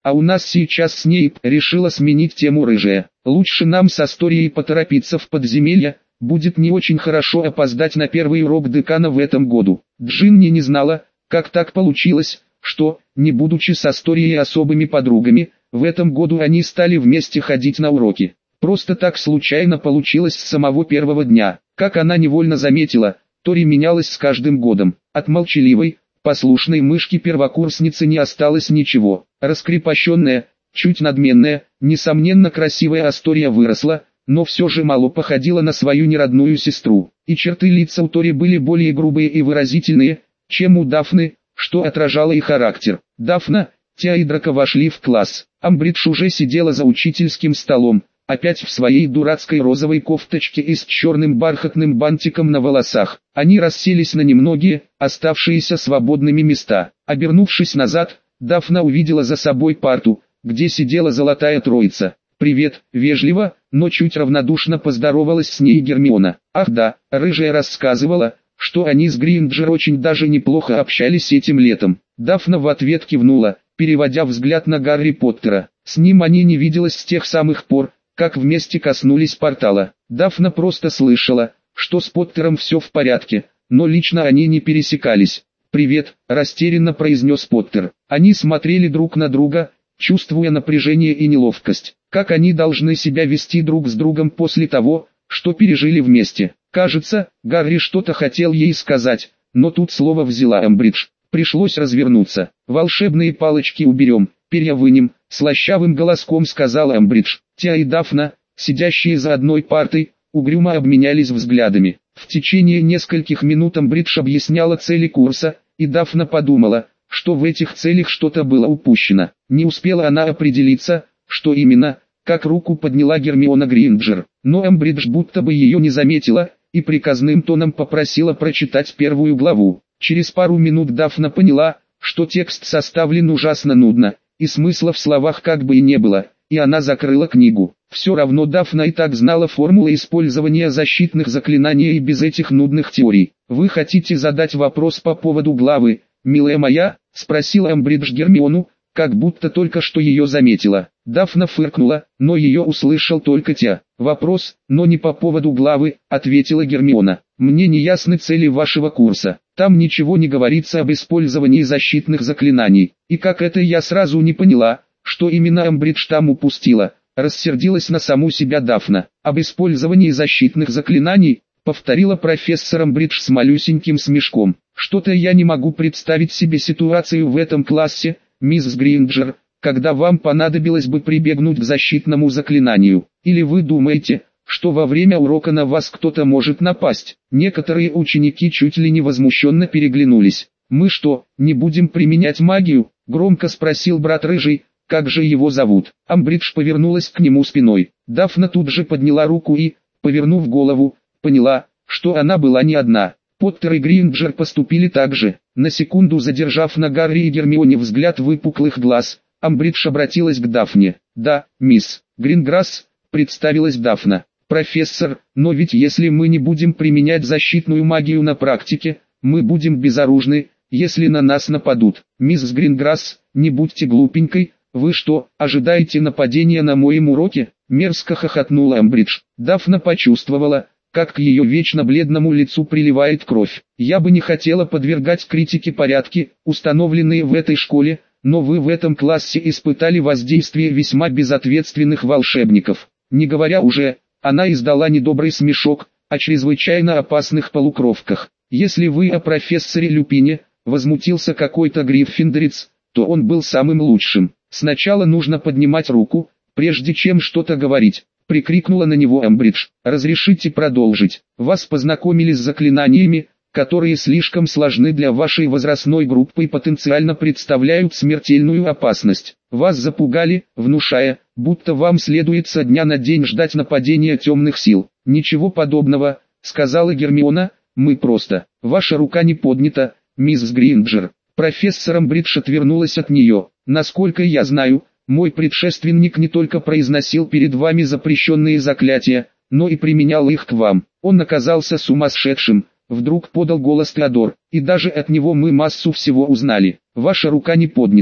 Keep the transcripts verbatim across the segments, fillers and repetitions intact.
А у нас сейчас Снейп решила сменить тему рыжая. Лучше нам с Асторией поторопиться в подземелье, будет не очень хорошо опоздать на первый урок декана в этом году. Джинни не знала, как так получилось, что, не будучи с Асторией особыми подругами, в этом году они стали вместе ходить на уроки. Просто так случайно получилось с самого первого дня. Как она невольно заметила, Тори менялась с каждым годом. От молчаливой, послушной мышки-первокурсницы не осталось ничего. Раскрепощенная, чуть надменная, несомненно красивая Астория выросла, но все же мало походила на свою неродную сестру. И черты лица у Тори были более грубые и выразительные, чем у Дафны, что отражало и характер. Дафна, Теа и Драко вошли в класс. Амбридж уже сидела за учительским столом, опять в своей дурацкой розовой кофточке и с черным бархатным бантиком на волосах. Они расселись на немногие, оставшиеся свободными места. Обернувшись назад, Дафна увидела за собой парту, где сидела золотая троица. «Привет», вежливо, но чуть равнодушно поздоровалась с ней Гермиона. Ах да, рыжая рассказывала, что они с Гринджер очень даже неплохо общались этим летом. Дафна в ответ кивнула, переводя взгляд на Гарри Поттера. С ним они не виделась с тех самых пор, как вместе коснулись портала. Дафна просто слышала, что с Поттером все в порядке, но лично они не пересекались. «Привет», – растерянно произнес Поттер. Они смотрели друг на друга, чувствуя напряжение и неловкость. Как они должны себя вести друг с другом после того, что пережили вместе? Кажется, Гарри что-то хотел ей сказать, но тут слово взяла Амбридж. Пришлось развернуться. «Волшебные палочки уберем, перья вынем», – слащавым голоском сказала Амбридж. Теа и Дафна, сидящие за одной партой, угрюмо обменялись взглядами. В течение нескольких минут Амбридж объясняла цели курса, и Дафна подумала, что в этих целях что-то было упущено. Не успела она определиться, что именно, как руку подняла Гермиона Гринджер. Но Амбридж будто бы ее не заметила, и приказным тоном попросила прочитать первую главу. Через пару минут Дафна поняла, что текст составлен ужасно нудно, и смысла в словах как бы и не было, и она закрыла книгу. Все равно Дафна и так знала формулы использования защитных заклинаний и без этих нудных теорий. «Вы хотите задать вопрос по поводу главы, милая моя?» – спросила Амбридж Гермиону, как будто только что ее заметила. Дафна фыркнула, но ее услышал только Теа. «Вопрос, но не по поводу главы», – ответила Гермиона. «Мне не ясны цели вашего курса. Там ничего не говорится об использовании защитных заклинаний. И как это я сразу не поняла, что именно Амбридж там упустила?» Рассердилась на саму себя Дафна. «Об использовании защитных заклинаний», повторила профессор Амбридж с малюсеньким смешком. «Что-то я не могу представить себе ситуацию в этом классе, мисс Гринджер, когда вам понадобилось бы прибегнуть к защитному заклинанию. Или вы думаете, что во время урока на вас кто-то может напасть?» Некоторые ученики чуть ли не возмущенно переглянулись. «Мы что, не будем применять магию?» громко спросил брат Рыжий. «Как же его зовут?» Амбридж повернулась к нему спиной. Дафна тут же подняла руку и, повернув голову, поняла, что она была не одна. Поттер и Гринджер поступили так же. На секунду задержав на Гарри и Гермионе взгляд выпуклых глаз, Амбридж обратилась к Дафне. «Да, мисс Гринграсс», представилась Дафна. «Профессор, но ведь если мы не будем применять защитную магию на практике, мы будем безоружны, если на нас нападут. Мисс Гринграсс, не будьте глупенькой. «Вы что, ожидаете нападения на моем уроке?» Мерзко хохотнула Амбридж. Дафна почувствовала, как к ее вечно бледному лицу приливает кровь. «Я бы не хотела подвергать критике порядки, установленные в этой школе, но вы в этом классе испытали воздействие весьма безответственных волшебников. Не говоря уже, она издала недобрый смешок, о чрезвычайно опасных полукровках. Если вы о профессоре Люпине, возмутился какой-то гриффиндорец, то он был самым лучшим. Сначала нужно поднимать руку, прежде чем что-то говорить», — прикрикнула на него Амбридж. «Разрешите продолжить. Вас познакомили с заклинаниями, которые слишком сложны для вашей возрастной группы и потенциально представляют смертельную опасность. Вас запугали, внушая, будто вам следует со дня на день ждать нападения темных сил». «Ничего подобного», — сказала Гермиона, — «мы просто... Ваша рука не поднята, мисс Гринджер». Профессор Амбридж отвернулась от нее. «Насколько я знаю, мой предшественник не только произносил перед вами запрещенные заклятия, но и применял их к вам. Он оказался сумасшедшим», — вдруг подал голос Теодор, — «и даже от него мы массу всего узнали. Ваша рука не поднята.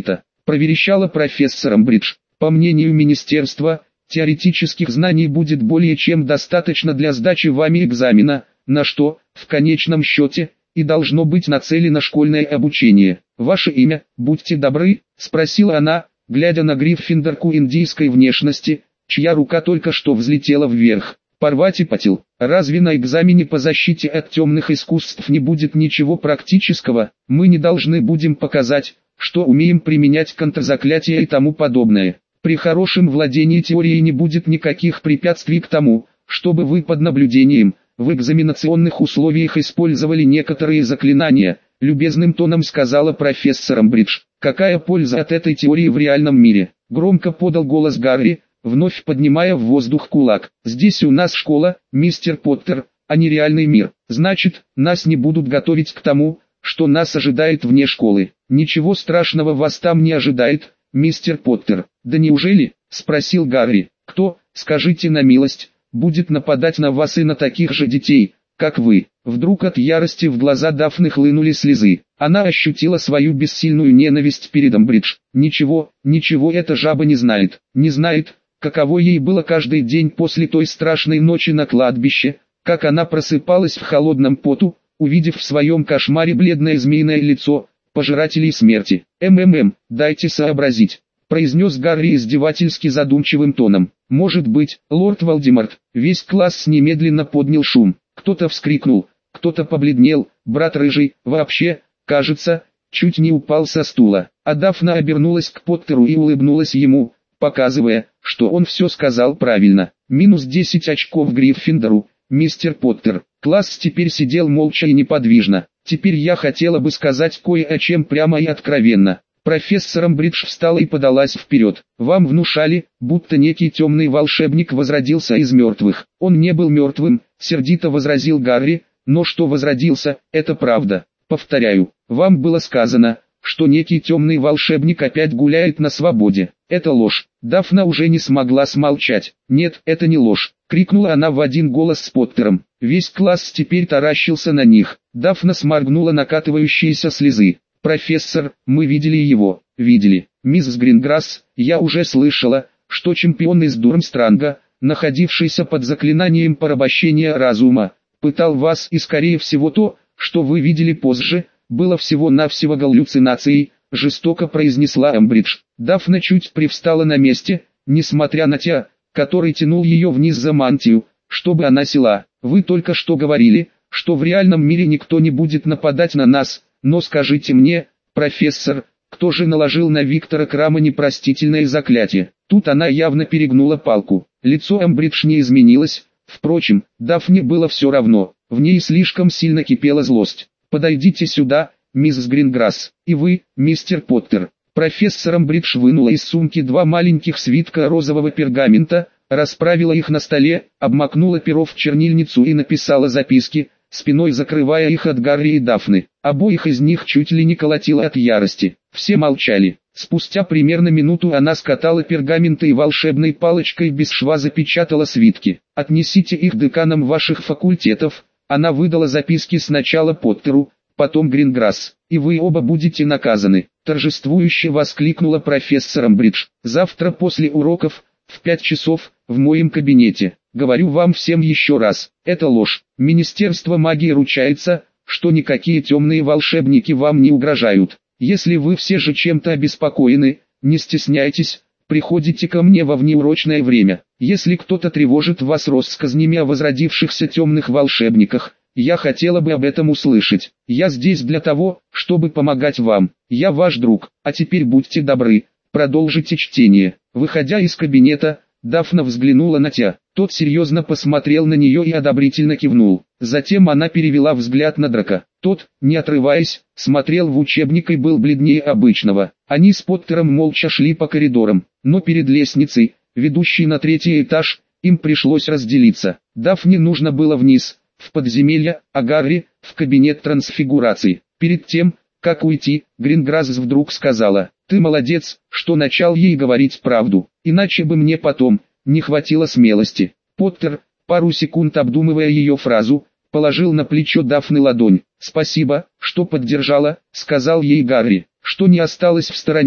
проверещала профессор Амбридж. По мнению министерства, теоретических знаний будет более чем достаточно для сдачи вами экзамена, на что, в конечном счете, и должно быть нацелено школьное обучение. «Ваше имя, будьте добры?» – спросила она, глядя на Гриффиндорку индийской внешности, чья рука только что взлетела вверх. Парвати Патил, разве на экзамене по защите от темных искусств не будет ничего практического? Мы не должны будем показать, что умеем применять контрзаклятия и тому подобное. При хорошем владении теорией не будет никаких препятствий к тому, чтобы вы под наблюдением, в экзаменационных условиях использовали некоторые заклинания, любезным тоном сказала профессор Амбридж. Какая польза от этой теории в реальном мире? Громко подал голос Гарри, вновь поднимая в воздух кулак. Здесь у нас школа, мистер Поттер, а не реальный мир. Значит, нас не будут готовить к тому, что нас ожидает вне школы. Ничего страшного вас там не ожидает, мистер Поттер. Да неужели? Спросил Гарри. Кто, скажите на милость, будет нападать на вас и на таких же детей, как вы? Вдруг от ярости в глаза Дафны хлынули слезы. Она ощутила свою бессильную ненависть перед Амбридж. Ничего, ничего эта жаба не знает. Не знает, каково ей было каждый день после той страшной ночи на кладбище, как она просыпалась в холодном поту, увидев в своем кошмаре бледное змеиное лицо пожирателей смерти. «МММ, дайте сообразить», — произнес Гарри издевательски задумчивым тоном. «Может быть, лорд Волдеморт». Весь класс немедленно поднял шум. Кто-то вскрикнул, кто-то побледнел, брат Рыжий, вообще, кажется, чуть не упал со стула. А Дафна обернулась к Поттеру и улыбнулась ему, показывая, что он все сказал правильно. Минус десять очков Гриффиндору, мистер Поттер. Класс теперь сидел молча и неподвижно. Теперь я хотела бы сказать кое о чем прямо и откровенно. Профессор Амбридж встала и подалась вперед. Вам внушали, будто некий темный волшебник возродился из мертвых. Он не был мертвым, сердито возразил Гарри, но что возродился, это правда. Повторяю, вам было сказано, что некий темный волшебник опять гуляет на свободе. Это ложь. Дафна уже не смогла смолчать. Нет, это не ложь, крикнула она в один голос с Поттером. Весь класс теперь таращился на них. Дафна сморгнула накатывающиеся слезы. «Профессор, мы видели его, видели. Мисс Гринграсс, я уже слышала, что чемпион из Дурмстранга, находившийся под заклинанием порабощения разума, пытал вас, и скорее всего то, что вы видели позже, было всего-навсего галлюцинацией», жестоко произнесла Амбридж. Дафна чуть привстала на месте, несмотря на те, который тянул ее вниз за мантию, чтобы она села. «Вы только что говорили, что в реальном мире никто не будет нападать на нас. Но скажите мне, профессор, кто же наложил на Виктора Крама непростительное заклятие?» Тут она явно перегнула палку. Лицо Амбридж не изменилось, впрочем, Дафне было все равно, в ней слишком сильно кипела злость. «Подойдите сюда, мисс Гринграсс, и вы, мистер Поттер». Профессор Амбридж вынула из сумки два маленьких свитка розового пергамента, расправила их на столе, обмакнула перо в чернильницу и написала записки, спиной закрывая их от Гарри и Дафны. Обоих из них чуть ли не колотило от ярости. Все молчали. Спустя примерно минуту она скатала пергаменты и волшебной палочкой без шва запечатала свитки. «Отнесите их деканам ваших факультетов». Она выдала записки сначала Поттеру, потом Гринграсс. «И вы оба будете наказаны», торжествующе воскликнула профессор Амбридж. «Завтра после уроков, в пять часов, в моем кабинете. Говорю вам всем еще раз, это ложь. Министерство магии ручается, что никакие темные волшебники вам не угрожают. Если вы все же чем-то обеспокоены, не стесняйтесь, приходите ко мне во внеурочное время. Если кто-то тревожит вас россказнями о возродившихся темных волшебниках, я хотела бы об этом услышать. Я здесь для того, чтобы помогать вам. Я ваш друг. А теперь будьте добры, продолжите чтение». Выходя из кабинета, Дафна взглянула на Тя. Тот серьезно посмотрел на нее и одобрительно кивнул. Затем она перевела взгляд на Драка. Тот, не отрываясь, смотрел в учебник и был бледнее обычного. Они с Поттером молча шли по коридорам, но перед лестницей, ведущей на третий этаж, им пришлось разделиться. Дафне нужно было вниз, в подземелье, а Гарри — в кабинет трансфигурации. Перед тем, как уйти, Гринграсс вдруг сказала: «Ты молодец, что начал ей говорить правду, иначе бы мне потом не хватило смелости». Поттер, пару секунд обдумывая ее фразу, положил на плечо Дафны ладонь. «Спасибо, что поддержала», — сказал ей Гарри. «Что не осталось в стороне»,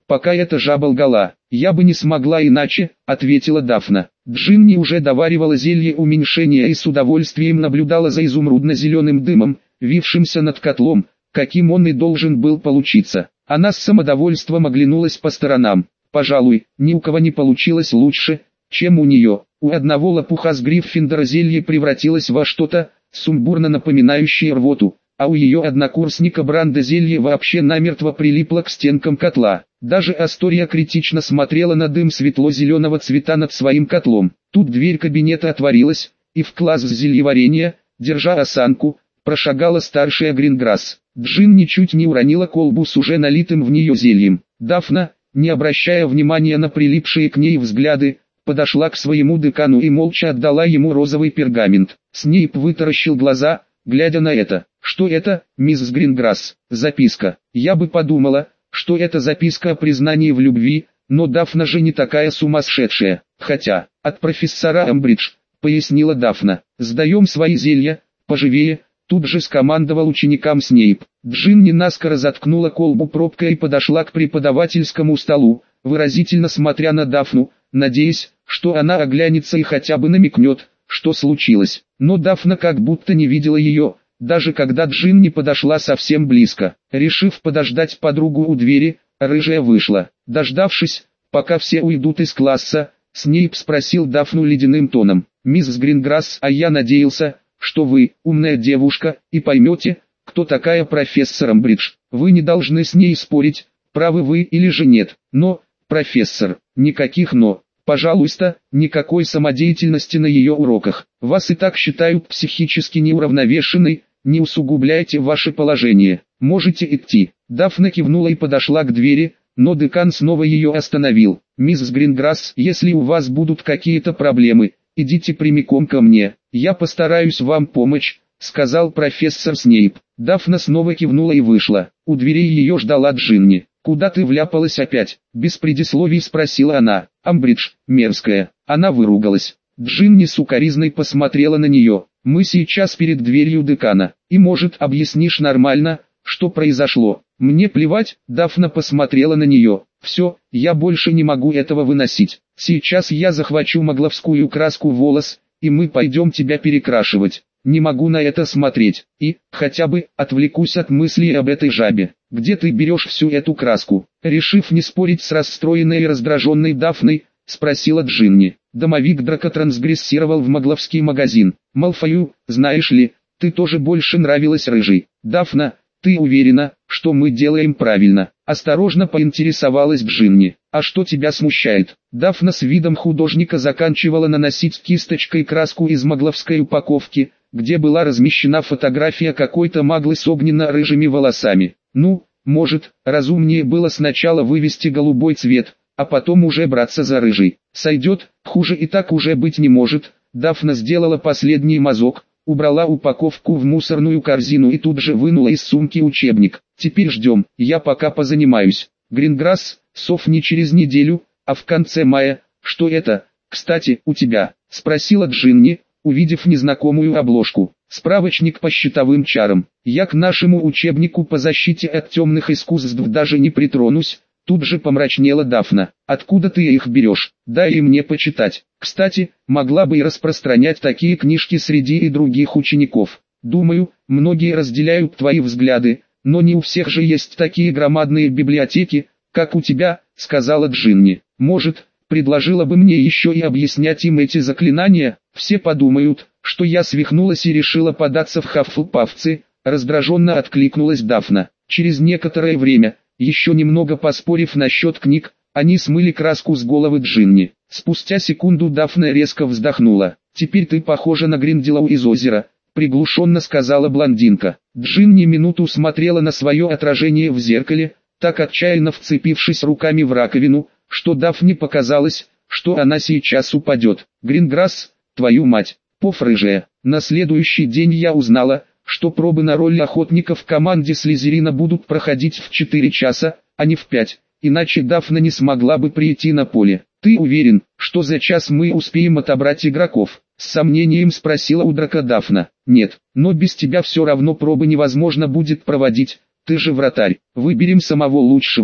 пока эта жаба лгала. «Я бы не смогла иначе», — ответила Дафна. Джинни уже доваривала зелье уменьшения и с удовольствием наблюдала за изумрудно-зеленым дымом, вившимся над котлом, каким он и должен был получиться. Она с самодовольством оглянулась по сторонам. Пожалуй, ни у кого не получилось лучше, чем у нее. У одного лопуха с Гриффиндора зелье превратилось во что-то, сумбурно напоминающее рвоту, а у ее однокурсника Бранда зелье вообще намертво прилипло к стенкам котла. Даже Астория критично смотрела на дым светло-зеленого цвета над своим котлом. Тут дверь кабинета отворилась, и в класс зельеварения, держа осанку, прошагала старшая Гринграсс. Джин ничуть не уронила колбу с уже налитым в нее зельем. Дафна, не обращая внимания на прилипшие к ней взгляды, подошла к своему декану и молча отдала ему розовый пергамент. Снейп вытаращил глаза, глядя на это. «Что это, мисс Гринграсс?» «Записка. Я бы подумала, что это записка о признании в любви, но Дафна же не такая сумасшедшая. Хотя, от профессора Эмбридж», — пояснила Дафна. «Сдаем свои зелья, поживее», — тут же скомандовал ученикам Снейп. Джинни наскоро заткнула колбу пробкой и подошла к преподавательскому столу, выразительно смотря на Дафну, надеясь, что она оглянется и хотя бы намекнет, что случилось. Но Дафна как будто не видела ее, даже когда Джинни подошла совсем близко. Решив подождать подругу у двери, рыжая вышла. Дождавшись, пока все уйдут из класса, Снейп спросил Дафну ледяным тоном: «Мисс Гринграсс, а я надеялся, что вы, умная девушка, и поймете, кто такая профессор Эмбридж. Вы не должны с ней спорить, правы вы или же нет. Но, профессор, никаких «но». Пожалуйста, никакой самодеятельности на ее уроках. Вас и так считают психически неуравновешенной, не усугубляйте ваше положение. Можете идти». Дафна кивнула и подошла к двери, но декан снова ее остановил. «Мисс Гринграсс, если у вас будут какие-то проблемы, идите прямиком ко мне, я постараюсь вам помочь», — сказал профессор Снейп. Дафна снова кивнула и вышла. У дверей ее ждала Джинни. «Куда ты вляпалась опять?» — без предисловий спросила она. «Амбридж, мерзкая». Она выругалась. Джинни сукоризной посмотрела на нее. «Мы сейчас перед дверью декана, и может объяснишь нормально, что произошло?» «Мне плевать», — Дафна посмотрела на нее. «Все, я больше не могу этого выносить. Сейчас я захвачу магловскую краску в волос, и мы пойдем тебя перекрашивать. Не могу на это смотреть, и, хотя бы, отвлекусь от мыслей об этой жабе. Где ты берешь всю эту краску?» Решив не спорить с расстроенной и раздраженной Дафной, спросила Джинни. Домовик Драко трансгрессировал в магловский магазин. «Малфою, знаешь ли, ты тоже больше нравилась рыжей». «Дафна, ты уверена, что мы делаем правильно?» Осторожно поинтересовалась Джинни. «А что тебя смущает?» Дафна с видом художника заканчивала наносить кисточкой краску из магловской упаковки, где была размещена фотография какой-то маглы с огненно-рыжими волосами. «Ну, может, разумнее было сначала вывести голубой цвет, а потом уже браться за рыжий. Сойдет, хуже и так уже быть не может». Дафна сделала последний мазок, убрала упаковку в мусорную корзину и тут же вынула из сумки учебник. «Теперь ждем, я пока позанимаюсь. Гринграсс, сов не через неделю, а в конце мая. Что это, кстати, у тебя?» — спросила Джинни, увидев незнакомую обложку. «Справочник по щитовым чарам. Я к нашему учебнику по защите от темных искусств даже не притронусь». Тут же помрачнела Дафна. «Откуда ты их берешь? Дай и мне почитать. Кстати, могла бы и распространять такие книжки среди и других учеников. Думаю, многие разделяют твои взгляды, но не у всех же есть такие громадные библиотеки, как у тебя», — сказала Джинни. «Может, предложила бы мне еще и объяснять им эти заклинания? Все подумают, что я свихнулась и решила податься в хаффлпафцы», — раздраженно откликнулась Дафна. Через некоторое время, еще немного поспорив насчет книг, они смыли краску с головы Джинни. Спустя секунду Дафна резко вздохнула. «Теперь ты похожа на Гринделоу из озера», — приглушенно сказала блондинка. Джинни минуту смотрела на свое отражение в зеркале, так отчаянно вцепившись руками в раковину, что Дафне показалось, что она сейчас упадет. «Гринграсс, твою мать, поф рыжая». На следующий день я узнала, что пробы на роль охотника в команде Слизерина будут проходить в четыре часа, а не в пять, иначе Дафна не смогла бы прийти на поле. «Ты уверен, что за час мы успеем отобрать игроков?» — с сомнением спросила у Драко Дафна. «Нет, но без тебя все равно пробы невозможно будет проводить, ты же вратарь. Выберем самого лучшего»,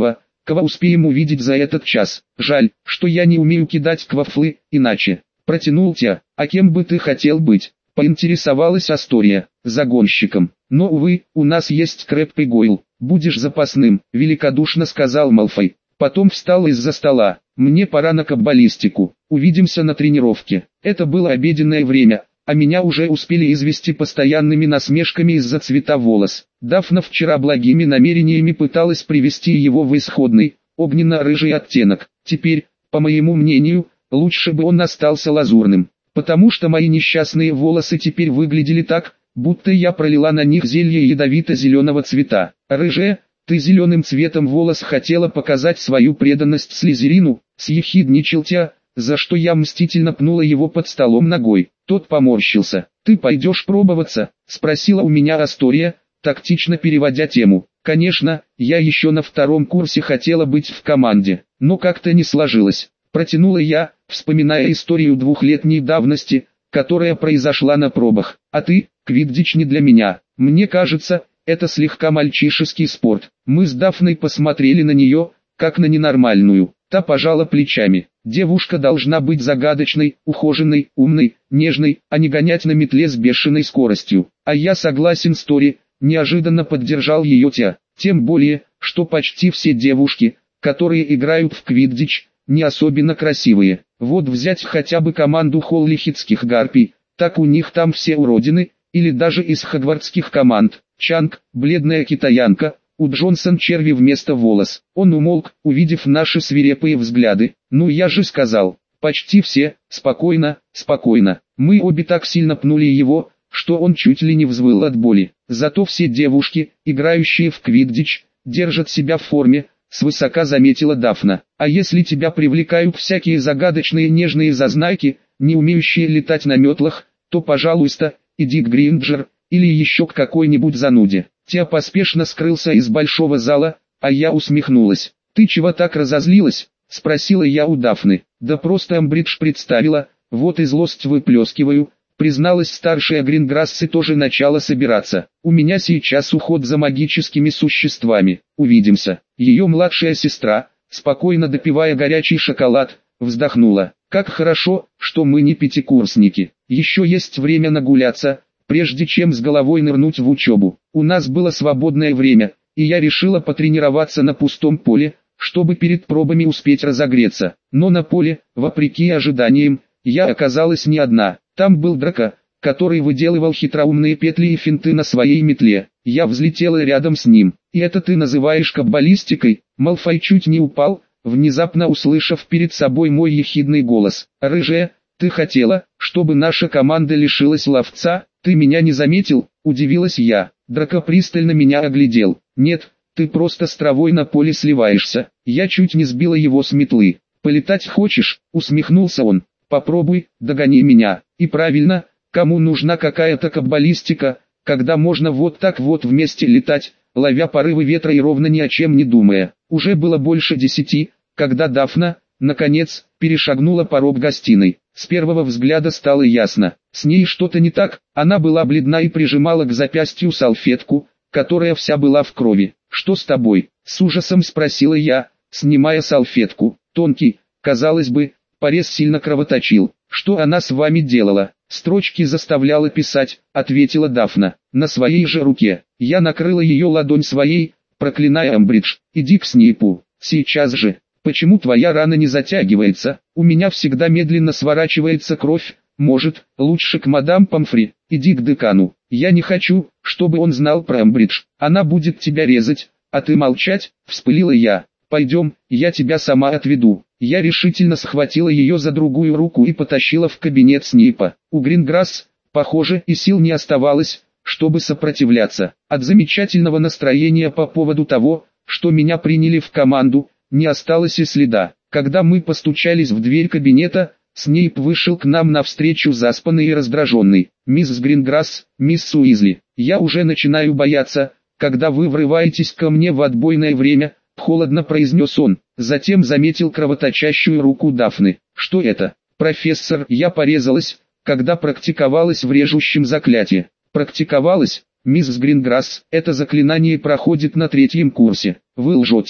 Кого успеем увидеть за этот час? Жаль, что я не умею кидать квафлы, иначе. Протянул Тя. А кем бы ты хотел быть? Поинтересовалась Астория. Загонщиком. Но, увы, у нас есть Крэб и Гойл. Будешь запасным, великодушно сказал Малфой. Потом встал из-за стола. Мне пора на каббалистику. Увидимся на тренировке. Это было обеденное время, а меня уже успели извести постоянными насмешками из-за цвета волос. Дафна вчера благими намерениями пыталась привести его в исходный, огненно-рыжий оттенок. Теперь, по моему мнению, лучше бы он остался лазурным, потому что мои несчастные волосы теперь выглядели так, будто я пролила на них зелье ядовито-зеленого цвета. Рыжая, ты зеленым цветом волос хотела показать свою преданность Слизерину, съехидничал Тя, за что я мстительно пнула его под столом ногой. Тот поморщился. «Ты пойдешь пробоваться?» — спросила у меня Астория, тактично переводя тему. «Конечно, я еще на втором курсе хотела быть в команде, но как-то не сложилось». Протянула я, вспоминая историю двухлетней давности, которая произошла на пробах. «А ты, квиддич не для меня. Мне кажется, это слегка мальчишеский спорт». Мы с Дафной посмотрели на нее, как на ненормальную. Та пожала плечами. Девушка должна быть загадочной, ухоженной, умной, нежной, а не гонять на метле с бешеной скоростью. А я согласен с Тори, неожиданно поддержал ее Тя. Тем более, что почти все девушки, которые играют в квиддич, не особенно красивые. Вот взять хотя бы команду холлихитских гарпий, так у них там все уродины, или даже из хогвартских команд. Чанг, бледная китаянка, у Джонсон черви вместо волос. Он умолк, увидев наши свирепые взгляды. «Ну я же сказал, почти все, спокойно, спокойно». Мы обе так сильно пнули его, что он чуть ли не взвыл от боли. Зато все девушки, играющие в квиддич, держат себя в форме, свысока заметила Дафна. А если тебя привлекают всякие загадочные нежные зазнайки, не умеющие летать на метлах, то, пожалуйста, иди к Гринджер, или еще к какой-нибудь зануде. Тя поспешно скрылся из большого зала, а я усмехнулась. «Ты чего так разозлилась?» — спросила я у Дафны. «Да просто Амбридж представила, вот и злость выплескиваю», — призналась старшая Гринграсс и тоже начала собираться. «У меня сейчас уход за магическими существами. Увидимся». Ее младшая сестра, спокойно допивая горячий шоколад, вздохнула. «Как хорошо, что мы не пятикурсники. Еще есть время нагуляться, прежде чем с головой нырнуть в учебу. У нас было свободное время, и я решила потренироваться на пустом поле, чтобы перед пробами успеть разогреться. Но на поле, вопреки ожиданиям, я оказалась не одна. Там был Драко, который выделывал хитроумные петли и финты на своей метле. Я взлетела рядом с ним. «И это ты называешь каббалистикой?» Малфой чуть не упал, внезапно услышав перед собой мой ехидный голос. «Рыжая, ты хотела, чтобы наша команда лишилась ловца? Ты меня не заметил?» – удивилась я. Драко пристально меня оглядел. «Нет, ты просто с травой на поле сливаешься». Я чуть не сбила его с метлы. «Полетать хочешь?» – усмехнулся он. «Попробуй, догони меня». И правильно, кому нужна какая-то каббалистика, когда можно вот так вот вместе летать, ловя порывы ветра и ровно ни о чем не думая. Уже было больше десяти, когда Дафна, наконец, перешагнула порог гостиной. С первого взгляда стало ясно, с ней что-то не так. Она была бледна и прижимала к запястью салфетку, которая вся была в крови. «Что с тобой?» — с ужасом спросила я, снимая салфетку. Тонкий, казалось бы, порез сильно кровоточил. «Что она с вами делала?» «Строчки заставляла писать», — ответила Дафна. «На своей же руке». Я накрыла ее ладонь своей, проклиная Амбридж. «Иди к Снейпу, сейчас же». «Почему твоя рана не затягивается? У меня всегда медленно сворачивается кровь. Может, лучше к мадам Помфри? Иди к декану. Я не хочу, чтобы он знал про Амбридж. Она будет тебя резать, а ты молчать», — вспылила я. «Пойдем, я тебя сама отведу». Я решительно схватила ее за другую руку и потащила в кабинет Снейпа. У Гринграсс, похоже, и сил не оставалось, чтобы сопротивляться. От замечательного настроения по поводу того, что меня приняли в команду, не осталось и следа. Когда мы постучались в дверь кабинета, Снейп вышел к нам навстречу заспанный и раздраженный. «Мисс Гринграсс, мисс Уизли, я уже начинаю бояться, когда вы врываетесь ко мне в отбойное время», — холодно произнес он. Затем заметил кровоточащую руку Дафны. «Что это?» «Профессор, я порезалась, когда практиковалась в режущем заклятии». «Практиковалась? Мисс Гринграсс, это заклинание проходит на третьем курсе. Вы лжете».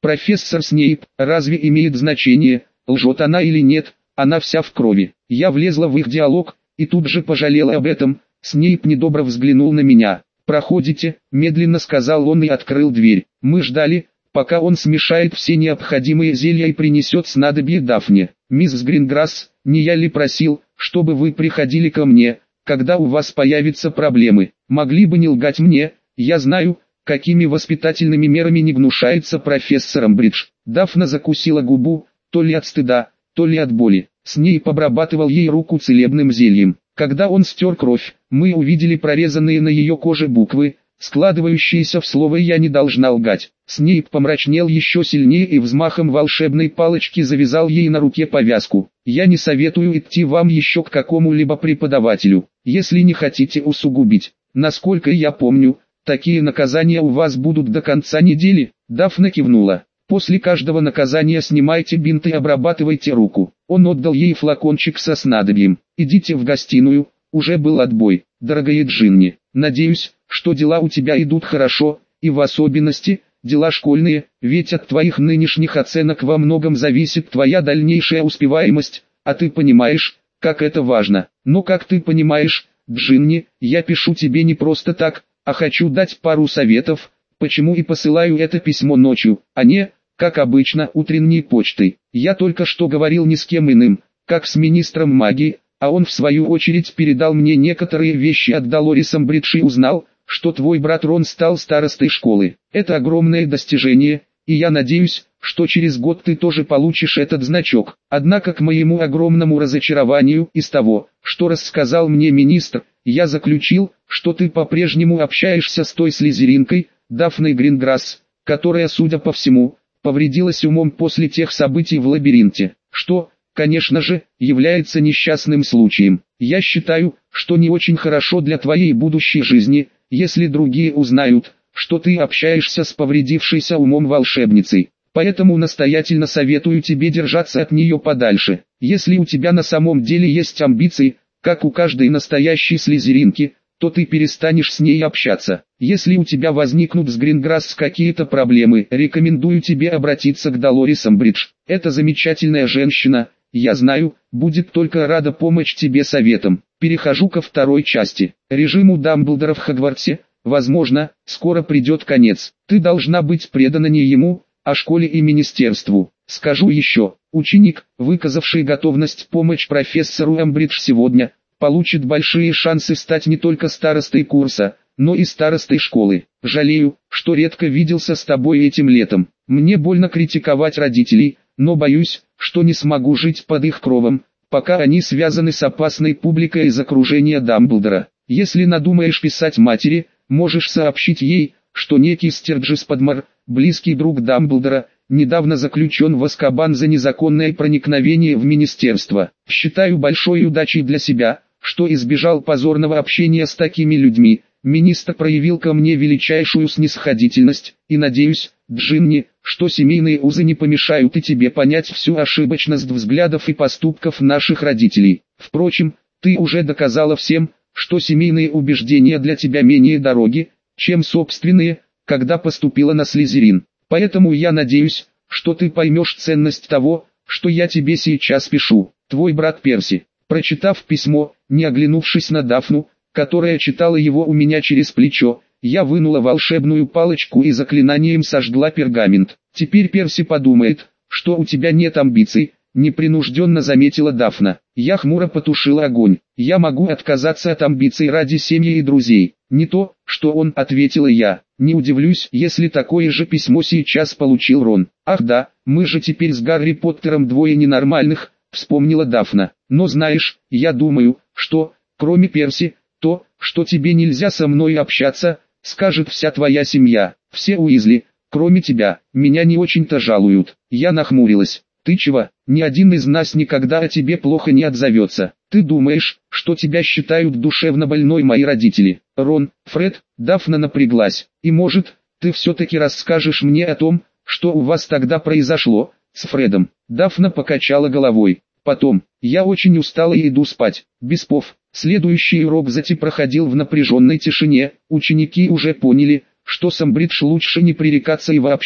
Профессор Снейп, разве имеет значение, лжет она или нет, она вся в крови. Я влезла в их диалог, и тут же пожалела об этом. Снейп недобро взглянул на меня. «Проходите», — медленно сказал он и открыл дверь. Мы ждали, пока он смешает все необходимые зелья и принесет снадобье Дафне. «Мисс Гринграсс, не я ли просил, чтобы вы приходили ко мне, когда у вас появятся проблемы? Могли бы не лгать мне, я знаю, какими воспитательными мерами не гнушается профессор Амбридж». Дафна закусила губу, то ли от стыда, то ли от боли. Снейп обрабатывал ей руку целебным зельем. Когда он стер кровь, мы увидели прорезанные на ее коже буквы, складывающиеся в слово «Я не должна лгать». Снейп помрачнел еще сильнее и взмахом волшебной палочки завязал ей на руке повязку. «Я не советую идти вам еще к какому-либо преподавателю, если не хотите усугубить. Насколько я помню, такие наказания у вас будут до конца недели». Дафна кивнула. «После каждого наказания снимайте бинт и обрабатывайте руку». Он отдал ей флакончик со снадобьем. «Идите в гостиную, уже был отбой. Дорогая Джинни, надеюсь, что дела у тебя идут хорошо, и в особенности, дела школьные, ведь от твоих нынешних оценок во многом зависит твоя дальнейшая успеваемость, а ты понимаешь, как это важно. Но как ты понимаешь, Джинни, я пишу тебе не просто так, а хочу дать пару советов, почему и посылаю это письмо ночью, а не, как обычно, утренней почтой. Я только что говорил ни с кем иным, как с министром магии, а он в свою очередь передал мне некоторые вещи от Долорис Амбридж и узнал, что твой брат Рон стал старостой школы. Это огромное достижение, и я надеюсь, что через год ты тоже получишь этот значок. Однако к моему огромному разочарованию из того, что рассказал мне министр, я заключил, что ты по-прежнему общаешься с той слизеринкой, Дафной Гринграсс, которая, судя по всему, повредилась умом после тех событий в лабиринте, что, конечно же, является несчастным случаем. Я считаю, что не очень хорошо для твоей будущей жизни, если другие узнают, что ты общаешься с повредившейся умом волшебницей. Поэтому настоятельно советую тебе держаться от нее подальше. Если у тебя на самом деле есть амбиции, как у каждой настоящей слизеринки, то ты перестанешь с ней общаться. Если у тебя возникнут с Гринграсс какие-то проблемы, рекомендую тебе обратиться к Долорис Амбридж. Это замечательная женщина, я знаю, будет только рада помочь тебе советом. Перехожу ко второй части. Режиму Дамблдора в Хогвартсе, возможно, скоро придет конец. Ты должна быть предана не ему, а школе и министерству. Скажу еще, ученик, выказавший готовность помочь профессору Амбридж сегодня, получит большие шансы стать не только старостой курса, но и старостой школы. Жалею, что редко виделся с тобой этим летом. Мне больно критиковать родителей, но боюсь, что не смогу жить под их кровом, пока они связаны с опасной публикой из окружения Дамблдора. Если надумаешь писать матери, можешь сообщить ей, что некий Стерджис Падмор, близкий друг Дамблдора, недавно заключен в Азкабан за незаконное проникновение в министерство. Считаю большой удачей для себя, что избежал позорного общения с такими людьми. Министр проявил ко мне величайшую снисходительность, и надеюсь, Джинни, что семейные узы не помешают и тебе понять всю ошибочность взглядов и поступков наших родителей. Впрочем, ты уже доказала всем, что семейные убеждения для тебя менее дороги, чем собственные, когда поступила на Слизерин. Поэтому я надеюсь, что ты поймешь ценность того, что я тебе сейчас пишу. Твой брат Перси. Прочитав письмо, не оглянувшись на Дафну, которая читала его у меня через плечо, я вынула волшебную палочку и заклинанием сожгла пергамент. Теперь Перси подумает, что у тебя нет амбиций, непринужденно заметила Дафна. Я хмуро потушила огонь. Я могу отказаться от амбиций ради семьи и друзей. Не то, что он, ответила я. Не удивлюсь, если такое же письмо сейчас получил Рон. Ах да, мы же теперь с Гарри Поттером двое ненормальных, вспомнила Дафна. Но знаешь, я думаю, что, кроме Перси, то, что тебе нельзя со мной общаться, скажет вся твоя семья. Все Уизли, кроме тебя, меня не очень-то жалуют. Я нахмурилась. Ты чего? Ни один из нас никогда о тебе плохо не отзовется. Ты думаешь, что тебя считают душевно больной мои родители? Рон, Фред, Дафна напряглась. И может, ты все-таки расскажешь мне о том, что у вас тогда произошло, с Фредом? Дафна покачала головой. Потом, я очень устала и иду спать. Без пов. Следующий урок зати проходил в напряженной тишине. Ученики уже поняли, что с Амбридж лучше не пререкаться и вообще,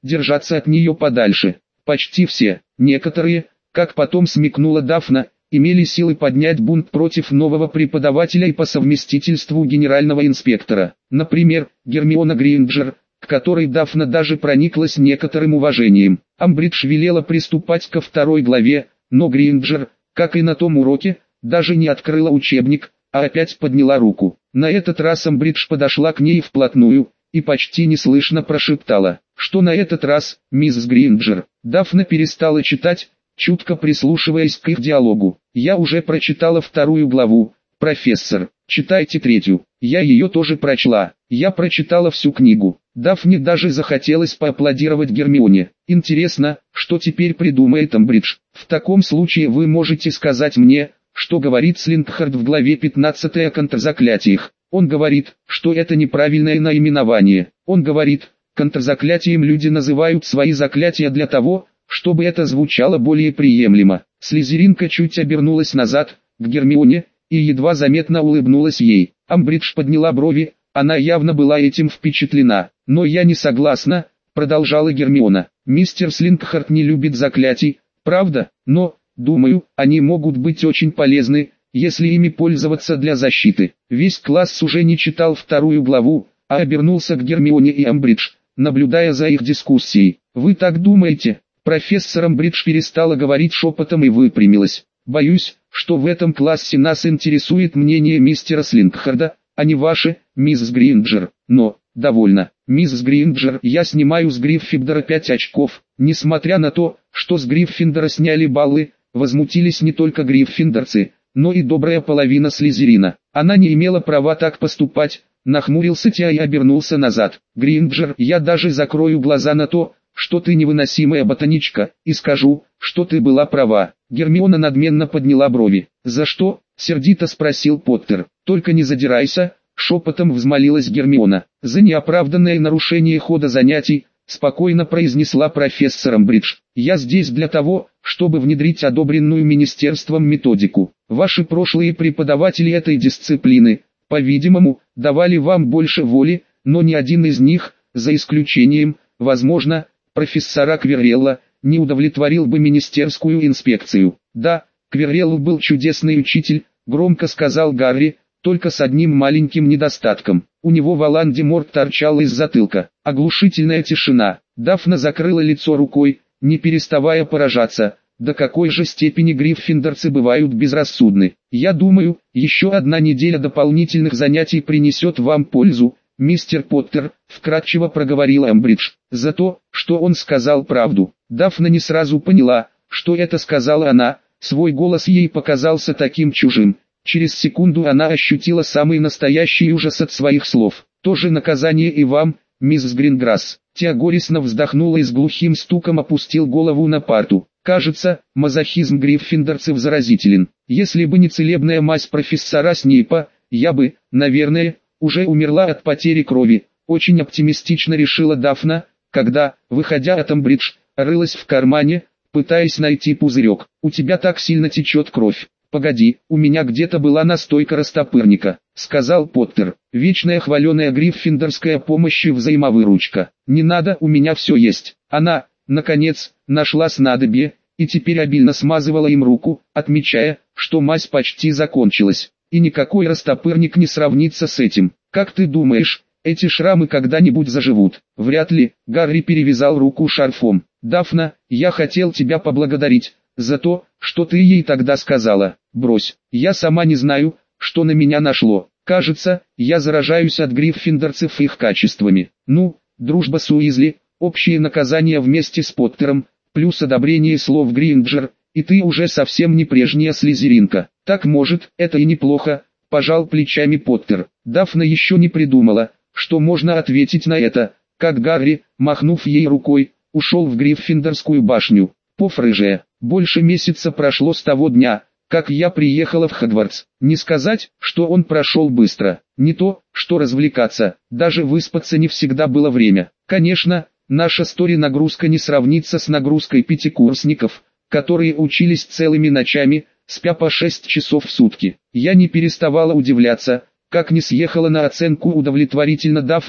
держаться от нее подальше. Почти все, некоторые, как потом смекнула Дафна, имели силы поднять бунт против нового преподавателя и по совместительству генерального инспектора. Например, Гермиона Грейнджер, к которой Дафна даже прониклась некоторым уважением. Амбридж велела приступать ко второй главе, но Грейнджер, как и на том уроке, даже не открыла учебник, а опять подняла руку. На этот раз Амбридж подошла к ней вплотную и почти неслышно прошептала: «Что на этот раз, мисс Грейнджер?» Дафна перестала читать, чутко прислушиваясь к их диалогу. «Я уже прочитала вторую главу, профессор. Читайте третью». Я ее тоже прочла. Я прочитала всю книгу. Дафне даже захотелось поаплодировать Гермионе. Интересно, что теперь придумает Амбридж. В таком случае вы можете сказать мне, что говорит Слингхард в главе пятнадцатой о контрзаклятиях. Он говорит, что это неправильное наименование. Он говорит, контрзаклятием люди называют свои заклятия для того, чтобы это звучало более приемлемо. Слизеринка чуть обернулась назад, к Гермионе, и едва заметно улыбнулась ей. Амбридж подняла брови, она явно была этим впечатлена. «Но я не согласна», — продолжала Гермиона. «Мистер Слингхард не любит заклятий, правда? Но, думаю, они могут быть очень полезны, если ими пользоваться для защиты». Весь класс уже не читал вторую главу, а обернулся к Гермионе и Амбридж, наблюдая за их дискуссией. «Вы так думаете?» Профессор Амбридж перестала говорить шепотом и выпрямилась. «Боюсь, что в этом классе нас интересует мнение мистера Слингхарда, а не ваше, мисс Грейнджер. Но, довольно, мисс Грейнджер, я снимаю с Гриффиндора пять очков». Несмотря на то, что с Гриффиндора сняли баллы, возмутились не только гриффиндорцы, но и добрая половина Слизерина. Она не имела права так поступать, нахмурился Тиа и обернулся назад. «Грейнджер, я даже закрою глаза на то, что ты невыносимая ботаничка, и скажу, что ты была права». Гермиона надменно подняла брови. «За что?» — сердито спросил Поттер. «Только не задирайся», — шепотом взмолилась Гермиона. «За неоправданное нарушение хода занятий», — спокойно произнесла профессор Амбридж. «Я здесь для того, чтобы внедрить одобренную министерством методику. Ваши прошлые преподаватели этой дисциплины, по-видимому, давали вам больше воли, но ни один из них, за исключением, возможно, профессора Квиррелла, не удовлетворил бы министерскую инспекцию». «Да, Квиррелл был чудесный учитель», — громко сказал Гарри, «только с одним маленьким недостатком. У него Волан-де-Морт торчал из затылка». Оглушительная тишина. Дафна закрыла лицо рукой, не переставая поражаться, до какой же степени гриффиндорцы бывают безрассудны. «Я думаю, еще одна неделя дополнительных занятий принесет вам пользу, мистер Поттер», — вкратчиво проговорил Амбридж. «За то, что он сказал правду». Дафна не сразу поняла, что это сказала она, свой голос ей показался таким чужим. Через секунду она ощутила самый настоящий ужас от своих слов. «То же наказание и вам, мисс Гринграсс». Тиа горестно вздохнула и с глухим стуком опустил голову на парту. «Кажется, мазохизм гриффиндорцев заразителен. Если бы не целебная мазь профессора Снейпа, я бы, наверное, уже умерла от потери крови», — очень оптимистично решила Дафна, когда, выходя от Амбридж, рылась в кармане, пытаясь найти пузырек. «У тебя так сильно течет кровь». «Погоди, у меня где-то была настойка растопырника», — сказал Поттер. «Вечная хваленая гриффиндорская помощь и взаимовыручка. Не надо, у меня все есть». Она, наконец, нашла снадобье, и теперь обильно смазывала им руку, отмечая, что мазь почти закончилась. «И никакой растопырник не сравнится с этим. Как ты думаешь, эти шрамы когда-нибудь заживут?» «Вряд ли», — Гарри перевязал руку шарфом. «Дафна, я хотел тебя поблагодарить за то, что ты ей тогда сказала. Брось, я сама не знаю, что на меня нашло. Кажется, я заражаюсь от гриффиндорцев их качествами. Ну, дружба с Уизли, общее наказание вместе с Поттером, плюс одобрение слов Гринджер, и ты уже совсем не прежняя слизеринка». «Так может, это и неплохо», — пожал плечами Поттер. Дафна еще не придумала, что можно ответить на это, как Гарри, махнув ей рукой, ушел в Гриффиндорскую башню. «Поф, рыжая, больше месяца прошло с того дня, как я приехала в Хогвартс. Не сказать, что он прошел быстро. Не то, что развлекаться, даже выспаться не всегда было время. Конечно, наша стори-нагрузка не сравнится с нагрузкой пятикурсников, которые учились целыми ночами, спя по шесть часов в сутки. Я не переставала удивляться, как не съехала на оценку удовлетворительно Дафна,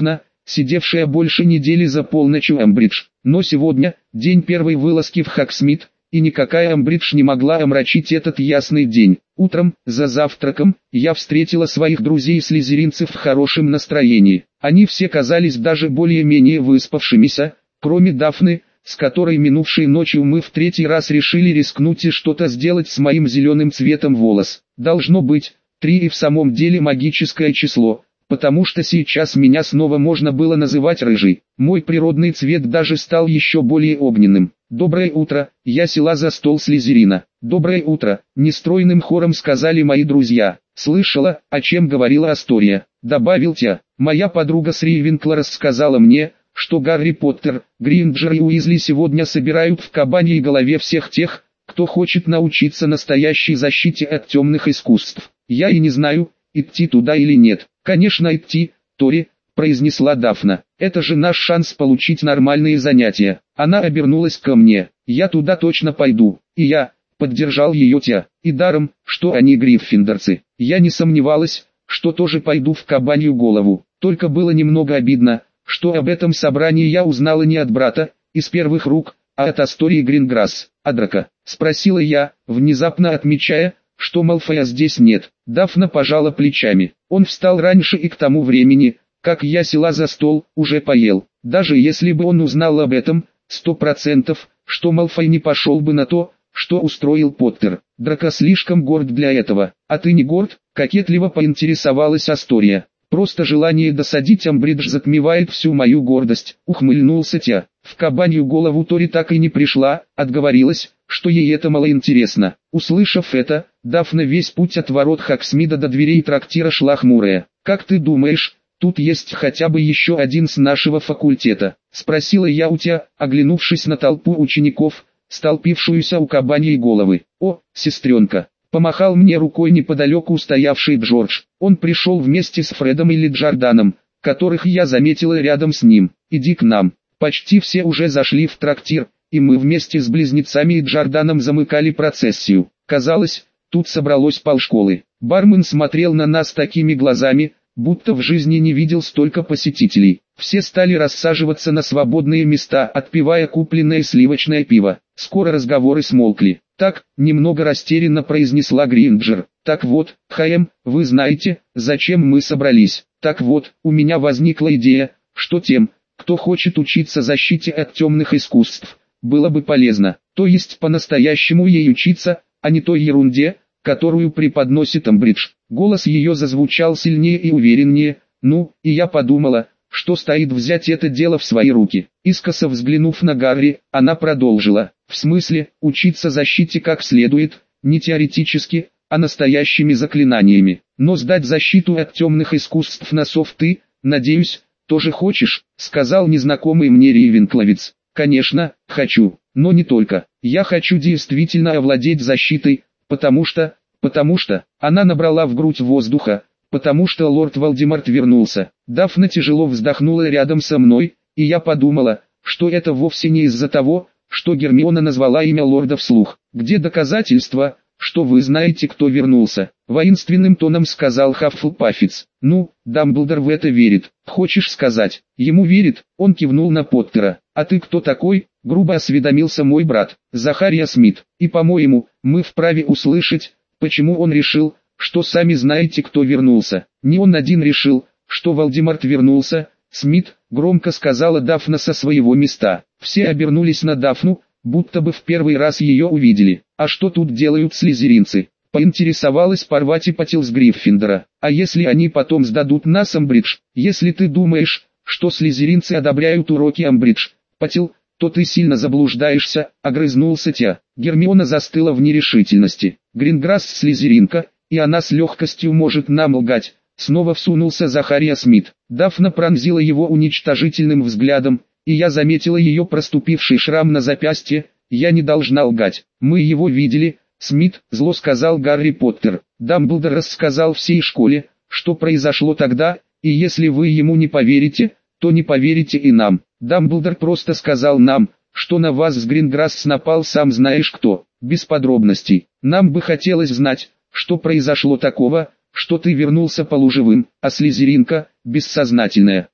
сидевшая больше недели за полночь у Амбридж. Но сегодня, день первой вылазки в Хоксмит, и никакая Амбридж не могла омрачить этот ясный день. Утром, за завтраком, я встретила своих друзей-слизеринцев в хорошем настроении. Они все казались даже более-менее выспавшимися, кроме Дафны, с которой минувшей ночью мы в третий раз решили рискнуть и что-то сделать с моим зеленым цветом волос. Должно быть, три и в самом деле магическое число, потому что сейчас меня снова можно было называть рыжей. Мой природный цвет даже стал еще более огненным. «Доброе утро», я села за стол слизерина. «Доброе утро», нестройным хором сказали мои друзья. «Слышала, о чем говорила Астория», добавил Тя. «Моя подруга с Рейвенкла рассказала мне, что Гарри Поттер, Гринджер и Уизли сегодня собирают в кабаньей голове всех тех, кто хочет научиться настоящей защите от темных искусств. Я и не знаю, идти туда или нет». «Конечно идти, Тори», произнесла Дафна. «Это же наш шанс получить нормальные занятия». Она обернулась ко мне. «Я туда точно пойду». И я поддержал ее Тя. И даром, что они гриффиндорцы. Я не сомневалась, что тоже пойду в кабанью голову. Только было немного обидно, что об этом собрании я узнала не от брата, из первых рук, а от Астории Гринграсс. «А Драко?» — спросила я, внезапно отмечая, что Малфоя здесь нет. Дафна пожала плечами. Он встал раньше и к тому времени, как я села за стол, уже поел. Даже если бы он узнал об этом, сто процентов, что Малфой не пошел бы на то, что устроил Поттер. Драко слишком горд для этого. «А ты не горд?» — кокетливо поинтересовалась Астория. «Просто желание досадить Амбридж затмевает всю мою гордость», — ухмыльнулся Тя. В кабанью голову Тори так и не пришла, отговорилась, что ей это мало интересно. Услышав это, Дафна весь путь от ворот Хоксмида до дверей трактира шла хмурая. «Как ты думаешь, тут есть хотя бы еще один с нашего факультета?» — спросила я у Тя, оглянувшись на толпу учеников, столпившуюся у кабаньей головы. «О, сестренка!» — помахал мне рукой неподалеку стоявший Джордж. Он пришел вместе с Фредом или Джорданом, которых я заметила рядом с ним. «Иди к нам». Почти все уже зашли в трактир, и мы вместе с близнецами и Джорданом замыкали процессию. Казалось, тут собралось полшколы. Бармен смотрел на нас такими глазами, будто в жизни не видел столько посетителей. Все стали рассаживаться на свободные места, отпивая купленное сливочное пиво. Скоро разговоры смолкли. «Так», — немного растерянно произнесла Гринджер. «Так вот, Хаэм, вы знаете, зачем мы собрались?» «Так вот, у меня возникла идея, что тем, кто хочет учиться защите от темных искусств, было бы полезно, то есть по-настоящему ей учиться, а не той ерунде, которую преподносит Амбридж». Голос ее зазвучал сильнее и увереннее. «Ну, и я подумала, что стоит взять это дело в свои руки». Искоса взглянув на Гарри, она продолжила. «В смысле, учиться защите как следует, не теоретически, а настоящими заклинаниями. Но сдать защиту от темных искусств на софт ты, надеюсь, тоже хочешь?» — сказал незнакомый мне рейвенкловец. «Конечно, хочу, но не только. Я хочу действительно овладеть защитой, потому что, потому что...» Она набрала в грудь воздуха, потому что лорд Волдеморт вернулся. Дафна тяжело вздохнула рядом со мной, и я подумала, что это вовсе не из-за того, что Гермиона назвала имя лорда вслух. «Где доказательства, что вы знаете, кто вернулся?» — воинственным тоном сказал Хаффлпаффец. «Ну, Дамблдор в это верит. Хочешь сказать, ему верит?» Он кивнул на Поттера. «А ты кто такой?» — грубо осведомился мой брат, Захария Смит. «И по-моему, мы вправе услышать, почему он решил, что сами знаете, кто вернулся». «Не он один решил, что Волдеморт вернулся, Смит», — громко сказала Дафна со своего места. Все обернулись на Дафну, будто бы в первый раз ее увидели. «А что тут делают слизеринцы?» — поинтересовалась Парвати Патил с Гриффиндора. «А если они потом сдадут нас Амбридж? Если ты думаешь, что слизеринцы одобряют уроки Амбридж, Патил, то ты сильно заблуждаешься», — огрызнулся Тя. Гермиона застыла в нерешительности. «Гринграсс слизеринка, и она с легкостью может нам лгать», — снова всунулся Захария Смит. Дафна пронзила его уничтожительным взглядом, и я заметила ее проступивший шрам на запястье. «Я не должна лгать. Мы его видели, Смит», — зло сказал Гарри Поттер. «Дамблдор рассказал всей школе, что произошло тогда, и если вы ему не поверите, то не поверите и нам. Дамблдор просто сказал нам, что на вас с Гринграсс напал сам знаешь кто, без подробностей. Нам бы хотелось знать, что произошло такого, что ты вернулся полуживым, а слизеринка, бессознательная».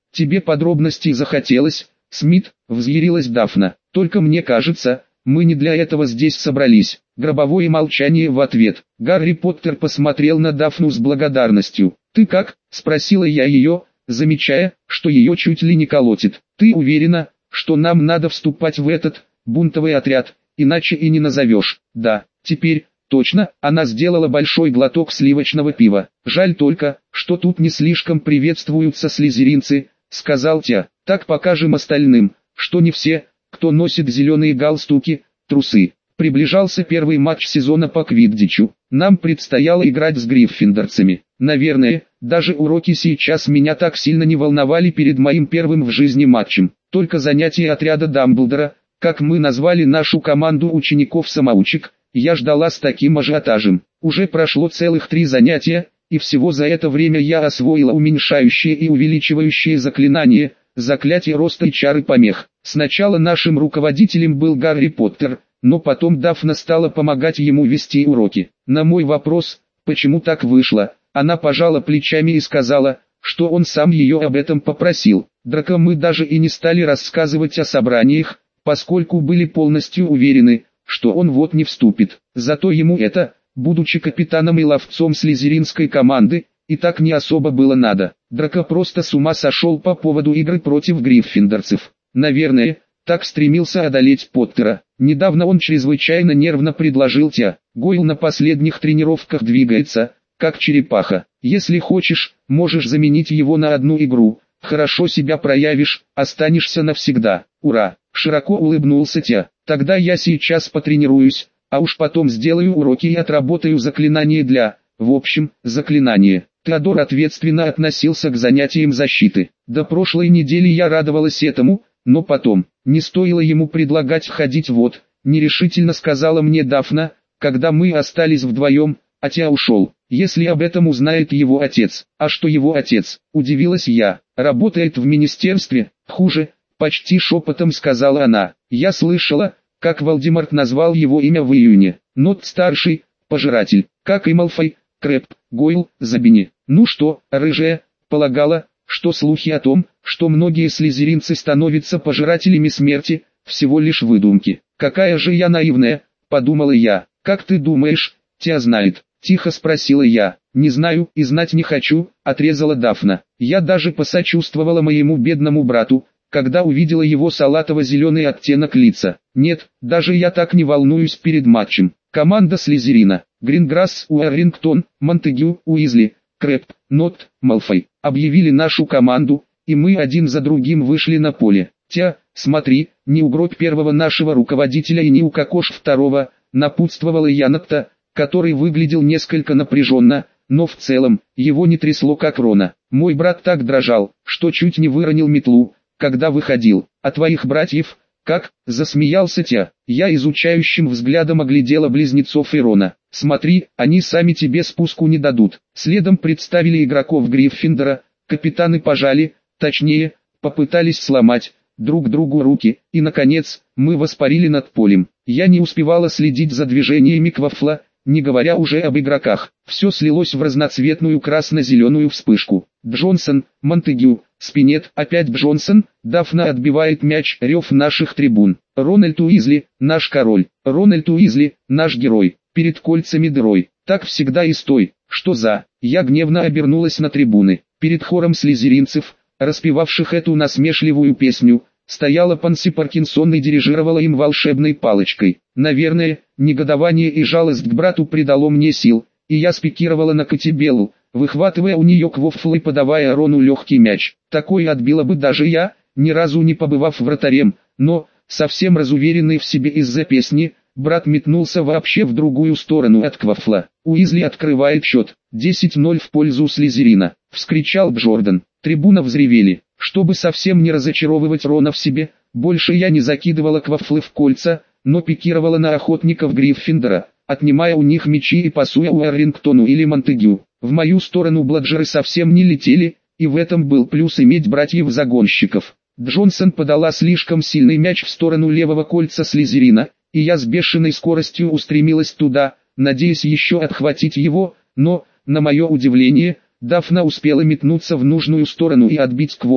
тебе подробностей захотелось, Смит, взъярилась Дафна. Только мне кажется, мы не для этого здесь собрались. Гробовое молчание в ответ. Гарри Поттер посмотрел на Дафну с благодарностью. «Ты как?» – спросила я ее, замечая, что ее чуть ли не колотит. «Ты уверена, что нам надо вступать в этот бунтовый отряд, иначе и не назовешь?» «Да, теперь, точно», она сделала большой глоток сливочного пива. «Жаль только, что тут не слишком приветствуются слизеринцы», — сказал Тя. «Так покажем остальным, что не все, кто носит зеленые галстуки, трусы». Приближался первый матч сезона по квиддичу. Нам предстояло играть с гриффиндорцами. Наверное, даже уроки сейчас меня так сильно не волновали перед моим первым в жизни матчем. Только занятия отряда Дамблдора, как мы назвали нашу команду учеников-самоучек, я ждала с таким ажиотажем. Уже прошло целых три занятия, и всего за это время я освоила уменьшающие и увеличивающие заклинания, заклятие роста и чары помех. Сначала нашим руководителем был Гарри Поттер, но потом Дафна стала помогать ему вести уроки. На мой вопрос, почему так вышло, она пожала плечами и сказала, что он сам ее об этом попросил. Драко мы даже и не стали рассказывать о собраниях, поскольку были полностью уверены, что он вот не вступит. Зато ему это, будучи капитаном и ловцом слизеринской команды, и так не особо было надо. Драко просто с ума сошел по поводу игры против гриффиндорцев. Наверное, так стремился одолеть Поттера. Недавно он чрезвычайно нервно предложил Тя. Гойл на последних тренировках двигается, как черепаха. Если хочешь, можешь заменить его на одну игру. Хорошо себя проявишь, останешься навсегда. Ура! Широко улыбнулся Тя. Тогда я сейчас потренируюсь, а уж потом сделаю уроки и отработаю заклинание для... В общем, заклинание. Теодор ответственно относился к занятиям защиты. До прошлой недели я радовалась этому, но потом, не стоило ему предлагать ходить вот, нерешительно сказала мне Дафна, когда мы остались вдвоем, а Тя ушел. Если об этом узнает его отец. А что его отец? Удивилась я. Работает в министерстве, хуже, почти шепотом сказала она. Я слышала, как Волдеморт назвал его имя в июне. Нот старший, пожиратель, как и Малфой, Крэб, Гойл, Забини. Ну что, рыжая, полагала, что слухи о том, что многие слизеринцы становятся пожирателями смерти, всего лишь выдумки. Какая же я наивная, подумала я. Как ты думаешь, Тя знает? Тихо спросила я. Не знаю и знать не хочу, отрезала Дафна. Я даже посочувствовала моему бедному брату, когда увидела его салатово-зеленый оттенок лица. Нет, даже я так не волнуюсь перед матчем. Команда Слизерина: Гринграсс, Уоррингтон, Монтегю, Уизли, Крэб, Нот, Малфой объявили нашу команду, и мы один за другим вышли на поле. Тя, смотри, не угробь первого нашего руководителя и не укокошь второго, напутствовала я Нотта, который выглядел несколько напряженно, но в целом, его не трясло как Рона. Мой брат так дрожал, что чуть не выронил метлу, когда выходил. А твоих братьев, как? Засмеялся Тя. Я изучающим взглядом оглядела близнецов и Рона. Смотри, они сами тебе спуску не дадут. Следом представили игроков Гриффиндора, капитаны пожали, точнее, попытались сломать друг другу руки, и наконец, мы воспарили над полем. Я не успевала следить за движениями Квафла, не говоря уже об игроках. Все слилось в разноцветную красно-зеленую вспышку. Джонсон, Монтегю, Спинет, опять Джонсон, Дафна отбивает мяч, рев наших трибун. Рональд Уизли, наш король. Рональд Уизли, наш герой. Перед кольцами дырой. Так всегда и стой. Что за? Я гневно обернулась на трибуны. Перед хором слизеринцев, распевавших эту насмешливую песню, стояла Панси Паркинсон и дирижировала им волшебной палочкой. Наверное, негодование и жалость к брату придало мне сил, и я спикировала на Катибеллу, выхватывая у нее квофл и подавая Рону легкий мяч. Такое отбила бы даже я, ни разу не побывав вратарем, но, совсем разуверенный в себе из-за песни, брат метнулся вообще в другую сторону от квафла. Уизли открывает счет. десять ноль в пользу Слизерина, вскричал Джордан. Трибуна взревели. Чтобы совсем не разочаровывать Рона в себе, больше я не закидывала квафлы в кольца, но пикировала на охотников Гриффиндора, отнимая у них мячи и пасуя Уоррингтону или Монтегю. В мою сторону бладжеры совсем не летели, и в этом был плюс иметь братьев-загонщиков. Джонсон подала слишком сильный мяч в сторону левого кольца Слизерина, и я с бешеной скоростью устремилась туда, надеясь еще отхватить его, но, на мое удивление, Дафна успела метнуться в нужную сторону и отбить квофл.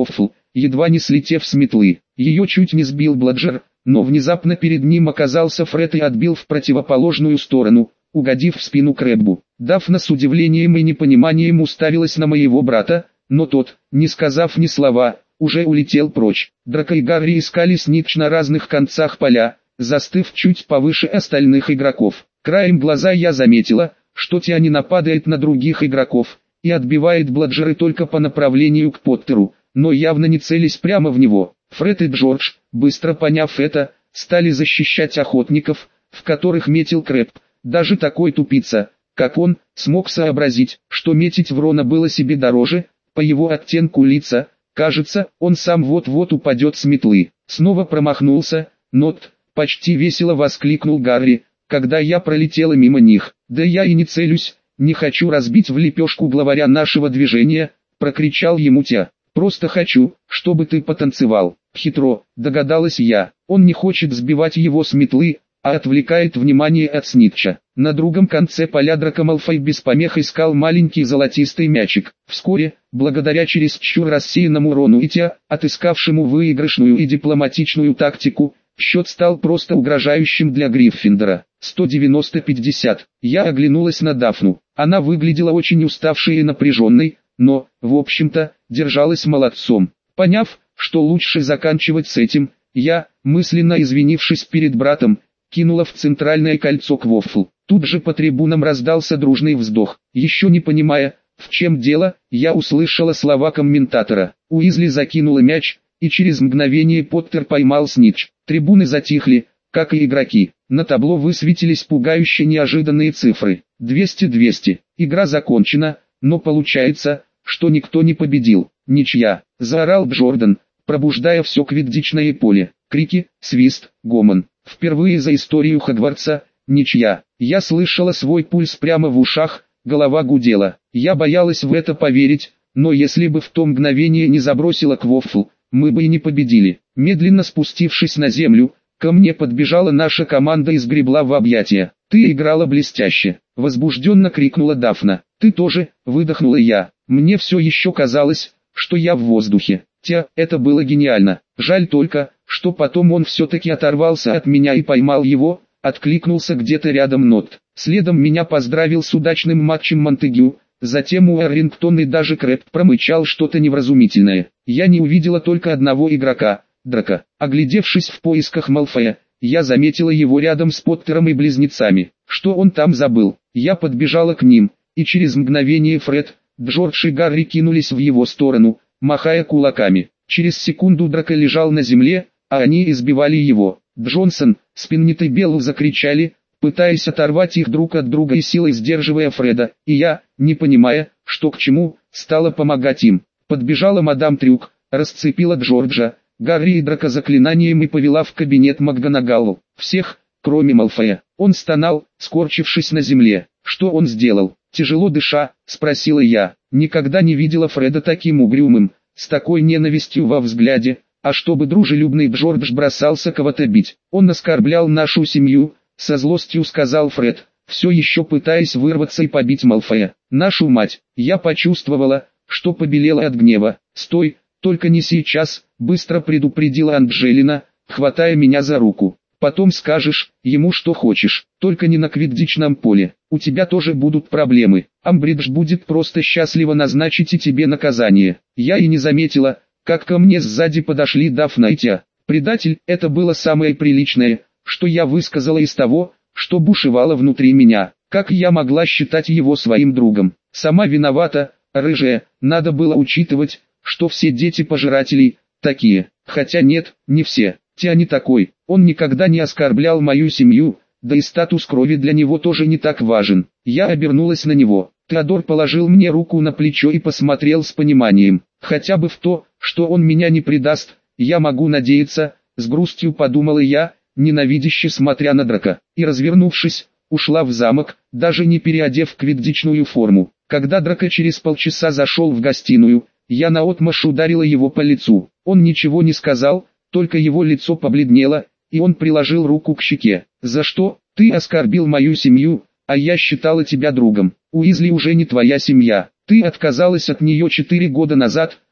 едва не слетев с метлы. Ее чуть не сбил Бладжер, но внезапно перед ним оказался Фред и отбил в противоположную сторону, угодив в спину Крэббу. Дафна с удивлением и непониманием уставилась на моего брата, но тот, не сказав ни слова, уже улетел прочь. Драко и Гарри искали Снитч на разных концах поля, застыв чуть повыше остальных игроков. Краем глаза я заметила, что Тиани нападает на других игроков и отбивает Бладжеры только по направлению к Поттеру, но явно не целясь прямо в него. Фред и Джордж, быстро поняв это, стали защищать охотников, в которых метил Крэбб. Даже такой тупица, как он, смог сообразить, что метить в Рона было себе дороже. По его оттенку лица, кажется, он сам вот-вот упадет с метлы. Снова промахнулся, «Нот!» — почти весело воскликнул Гарри, когда я пролетела мимо них. «Да я и не целюсь, не хочу разбить в лепешку главаря нашего движения», — прокричал ему Тя. «Просто хочу, чтобы ты потанцевал». Хитро, догадалась я. Он не хочет сбивать его с метлы, а отвлекает внимание от Снитча. На другом конце поля Драко Малфой без помех искал маленький золотистый мячик. Вскоре, благодаря чересчур рассеянному Рону и Тя, отыскавшему выигрышную и дипломатичную тактику, счет стал просто угрожающим для Гриффиндора. сто девяносто пятьдесят. Я оглянулась на Дафну. Она выглядела очень уставшей и напряженной, но, в общем-то, держалась молодцом. Поняв, что лучше заканчивать с этим, я, мысленно извинившись перед братом, кинула в центральное кольцо Квоффл. Тут же по трибунам раздался дружный вздох. Еще не понимая, в чем дело, я услышала слова комментатора. Уизли закинула мяч, и через мгновение Поттер поймал Снитч. Трибуны затихли, как и игроки. На табло высветились пугающе неожиданные цифры. двести двести. Игра закончена, но получается, что никто не победил. Ничья, заорал Джордан, пробуждая все квиддичное поле. Крики, свист, гомон. Впервые за историю Хогвартса, ничья. Я слышала свой пульс прямо в ушах, голова гудела. Я боялась в это поверить, но если бы в то мгновение не забросила Квоффл, мы бы и не победили. Медленно спустившись на землю, ко мне подбежала наша команда и сгребла в объятия. «Ты играла блестяще!» — возбужденно крикнула Дафна. «Ты тоже!» — выдохнула я. Мне все еще казалось, что я в воздухе. Тя, это было гениально. Жаль только, что потом он все-таки оторвался от меня и поймал его, откликнулся где-то рядом Нот. Следом меня поздравил с удачным матчем Монтегю, затем Уоррингтон и даже Крэбб промычал что-то невразумительное. Я не увидела только одного игрока, Драко. Оглядевшись в поисках Малфоя, я заметила его рядом с Поттером и близнецами. Что он там забыл? Я подбежала к ним, и через мгновение Фред, Джордж и Гарри кинулись в его сторону, махая кулаками. Через секунду Драко лежал на земле, а они избивали его. Джонсон, Спиннет и Белл закричали, пытаясь оторвать их друг от друга и силой сдерживая Фреда, и я, не понимая, что к чему, стала помогать им. Подбежала мадам Трюк, расцепила Джорджа, Гарри и Драко заклинанием и повела в кабинет МакГонагалл. Всех, кроме Малфоя. Он стонал, скорчившись на земле. Что он сделал? Тяжело дыша, спросила я. Никогда не видела Фреда таким угрюмым, с такой ненавистью во взгляде, а чтобы дружелюбный Джордж бросался кого-то бить. Он оскорблял нашу семью, со злостью сказал Фред, все еще пытаясь вырваться и побить Малфоя. Нашу мать. Я почувствовала, что побелела от гнева. Стой, только не сейчас, быстро предупредила Анджелина, хватая меня за руку. Потом скажешь ему что хочешь, только не на квиддичном поле. У тебя тоже будут проблемы. Амбридж будет просто счастливо назначить и тебе наказание. Я и не заметила, как ко мне сзади подошли Дафна и Тя. Предатель, это было самое приличное, что я высказала из того, что бушевало внутри меня. Как я могла считать его своим другом? Сама виновата, рыжая, надо было учитывать, что все дети пожирателей такие. Хотя нет, не все. Тя не такой, он никогда не оскорблял мою семью, да и статус крови для него тоже не так важен. Я обернулась на него. Теодор положил мне руку на плечо и посмотрел с пониманием. Хотя бы в то, что он меня не предаст, я могу надеяться, с грустью подумала я, ненавидяще смотря на Драко. И развернувшись, ушла в замок, даже не переодев квиддичную форму. Когда Драко через полчаса зашел в гостиную, я наотмашь ударила его по лицу. Он ничего не сказал, только его лицо побледнело, и он приложил руку к щеке. «За что? Ты оскорбил мою семью, а я считала тебя другом. Уизли уже не твоя семья. Ты отказалась от нее четыре года назад,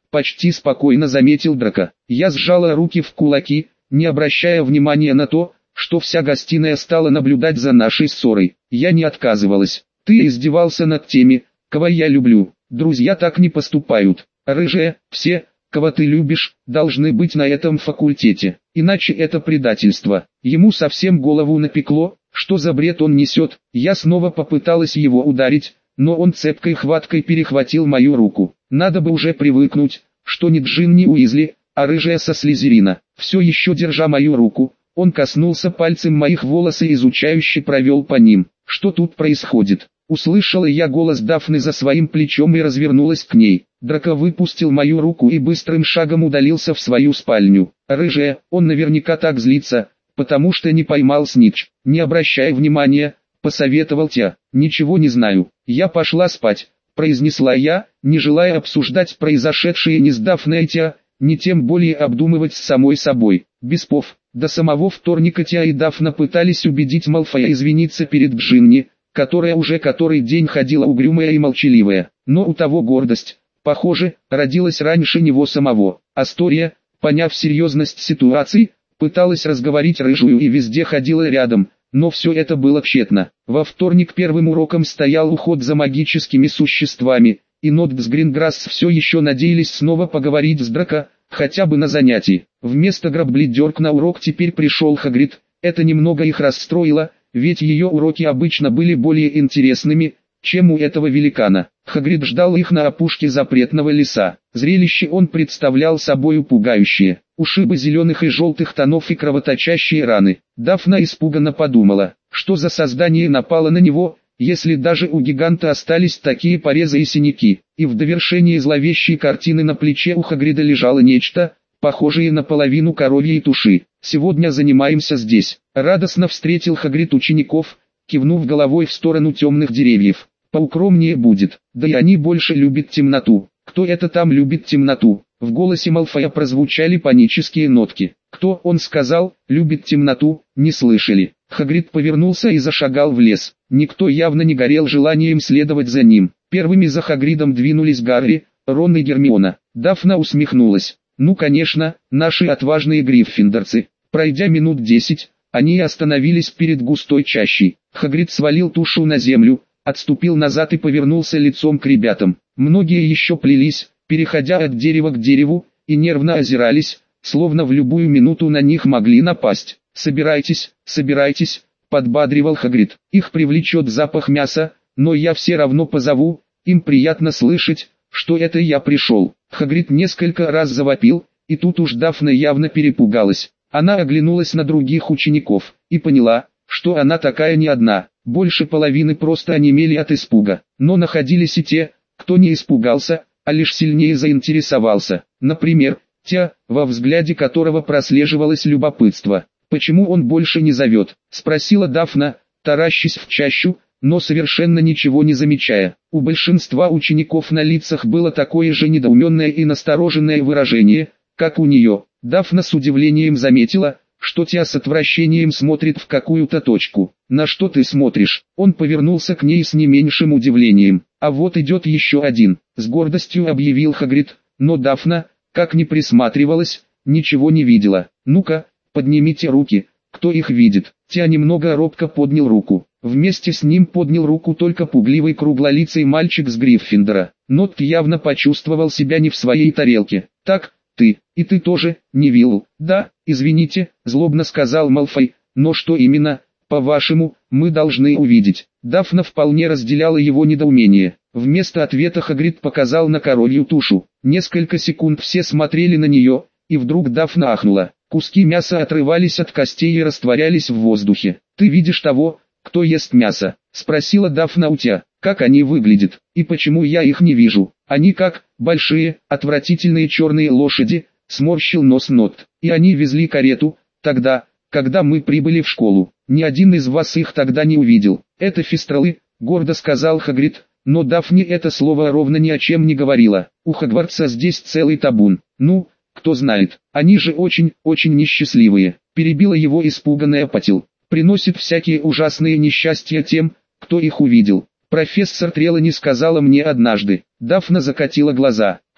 почти спокойно заметил Драко. Я сжала руки в кулаки, не обращая внимания на то, что вся гостиная стала наблюдать за нашей ссорой. Я не отказывалась. Ты издевался над теми, кого я люблю. Друзья так не поступают. Рыжая, все, кого ты любишь, должны быть на этом факультете. Иначе это предательство. Ему совсем голову напекло, что за бред он несет. Я снова попыталась его ударить, но он цепкой хваткой перехватил мою руку. Надо бы уже привыкнуть, что ни Джин, ни Уизли, а рыжая со Слизерина. Все еще держа мою руку, он коснулся пальцем моих волос и изучающе провел по ним. Что тут происходит? Услышала я голос Дафны за своим плечом и развернулась к ней. Драко выпустил мою руку и быстрым шагом удалился в свою спальню. Рыжая, он наверняка так злится, потому что не поймал снитч. Не обращай внимания, посоветовал Тя. Ничего не знаю. Я пошла спать, произнесла я, не желая обсуждать произошедшее ни с Дафной и Тя, ни тем более обдумывать с самой собой. Без пов. До самого вторника Тя и Дафна пытались убедить Малфоя извиниться перед Джинни, которая уже который день ходила угрюмая и молчаливая. Но у того гордость, похоже, родилась раньше него самого. Астория, поняв серьезность ситуации, пыталась разговорить рыжую и везде ходила рядом, но все это было тщетно. Во вторник первым уроком стоял уход за магическими существами, и Нотт с Гринграсс все еще надеялись снова поговорить с Драко, хотя бы на занятии. Вместо Грабблидерк на урок теперь пришел Хагрид. Это немного их расстроило, ведь ее уроки обычно были более интересными, чем у этого великана. Хагрид ждал их на опушке запретного леса. Зрелище он представлял собою пугающее. Ушибы зеленых и желтых тонов и кровоточащие раны. Дафна испуганно подумала, что за создание напало на него, если даже у гиганта остались такие порезы и синяки. И в довершении зловещей картины на плече у Хагрида лежало нечто, похожее на половину коровьей туши. «Сегодня занимаемся здесь», — радостно встретил Хагрид учеников, кивнув головой в сторону темных деревьев. «Поукромнее будет, да и они больше любят темноту». «Кто это там любит темноту?» В голосе Малфоя прозвучали панические нотки. «Кто, он сказал, любит темноту?» Не слышали. Хагрид повернулся и зашагал в лес. Никто явно не горел желанием следовать за ним. Первыми за Хагридом двинулись Гарри, Рон и Гермиона. Дафна усмехнулась. «Ну конечно, наши отважные гриффиндорцы». Пройдя минут десять, они остановились перед густой чащей. Хагрид свалил тушу на землю, отступил назад и повернулся лицом к ребятам. Многие еще плелись, переходя от дерева к дереву, и нервно озирались, словно в любую минуту на них могли напасть. «Собирайтесь, собирайтесь», — подбадривал Хагрид. «Их привлечет запах мяса, но я все равно позову, им приятно слышать, что это я пришел». Хагрид несколько раз завопил, и тут уж Дафна явно перепугалась. Она оглянулась на других учеников, и поняла, что она такая не одна. Больше половины просто онемели от испуга. Но находились и те, кто не испугался, а лишь сильнее заинтересовался. Например, Тя, во взгляде которого прослеживалось любопытство. «Почему он больше не зовет?» — спросила Дафна, таращась в чащу, но совершенно ничего не замечая. У большинства учеников на лицах было такое же недоуменное и настороженное выражение, как у нее. Дафна с удивлением заметила, что Тя с отвращением смотрит в какую-то точку. «На что ты смотришь?» Он повернулся к ней с не меньшим удивлением. «А вот идет еще один», — с гордостью объявил Хагрид, но Дафна, как ни присматривалась, ничего не видела. «Ну-ка, поднимите руки, кто их видит?» Тя немного робко поднял руку. Вместе с ним поднял руку только пугливый круглолицый мальчик с Гриффиндора. Нотт явно почувствовал себя не в своей тарелке. «Так, ты, и ты тоже, Невилл?» «Да, извините», — злобно сказал Малфой, «но что именно, по-вашему, мы должны увидеть?» Дафна вполне разделяла его недоумение. Вместо ответа Хагрид показал на коровью тушу. Несколько секунд все смотрели на нее, и вдруг Дафна ахнула. Куски мяса отрывались от костей и растворялись в воздухе. «Ты видишь того, кто ест мясо?» — спросила Дафна у Тя. «Как они выглядят, и почему я их не вижу?» «Они как, большие, отвратительные черные лошади», — сморщил нос Нотт. «И они везли карету, тогда, когда мы прибыли в школу. Ни один из вас их тогда не увидел». «Это фистралы», — гордо сказал Хагрид, но Дафне это слово ровно ни о чем не говорило. «У Хогвартса здесь целый табун. Ну, кто знает, они же очень, очень несчастливые», — перебила его испуганная Патил. «Приносит всякие ужасные несчастья тем, кто их увидел. Профессор Трелани сказала мне однажды». Дафна закатила глаза.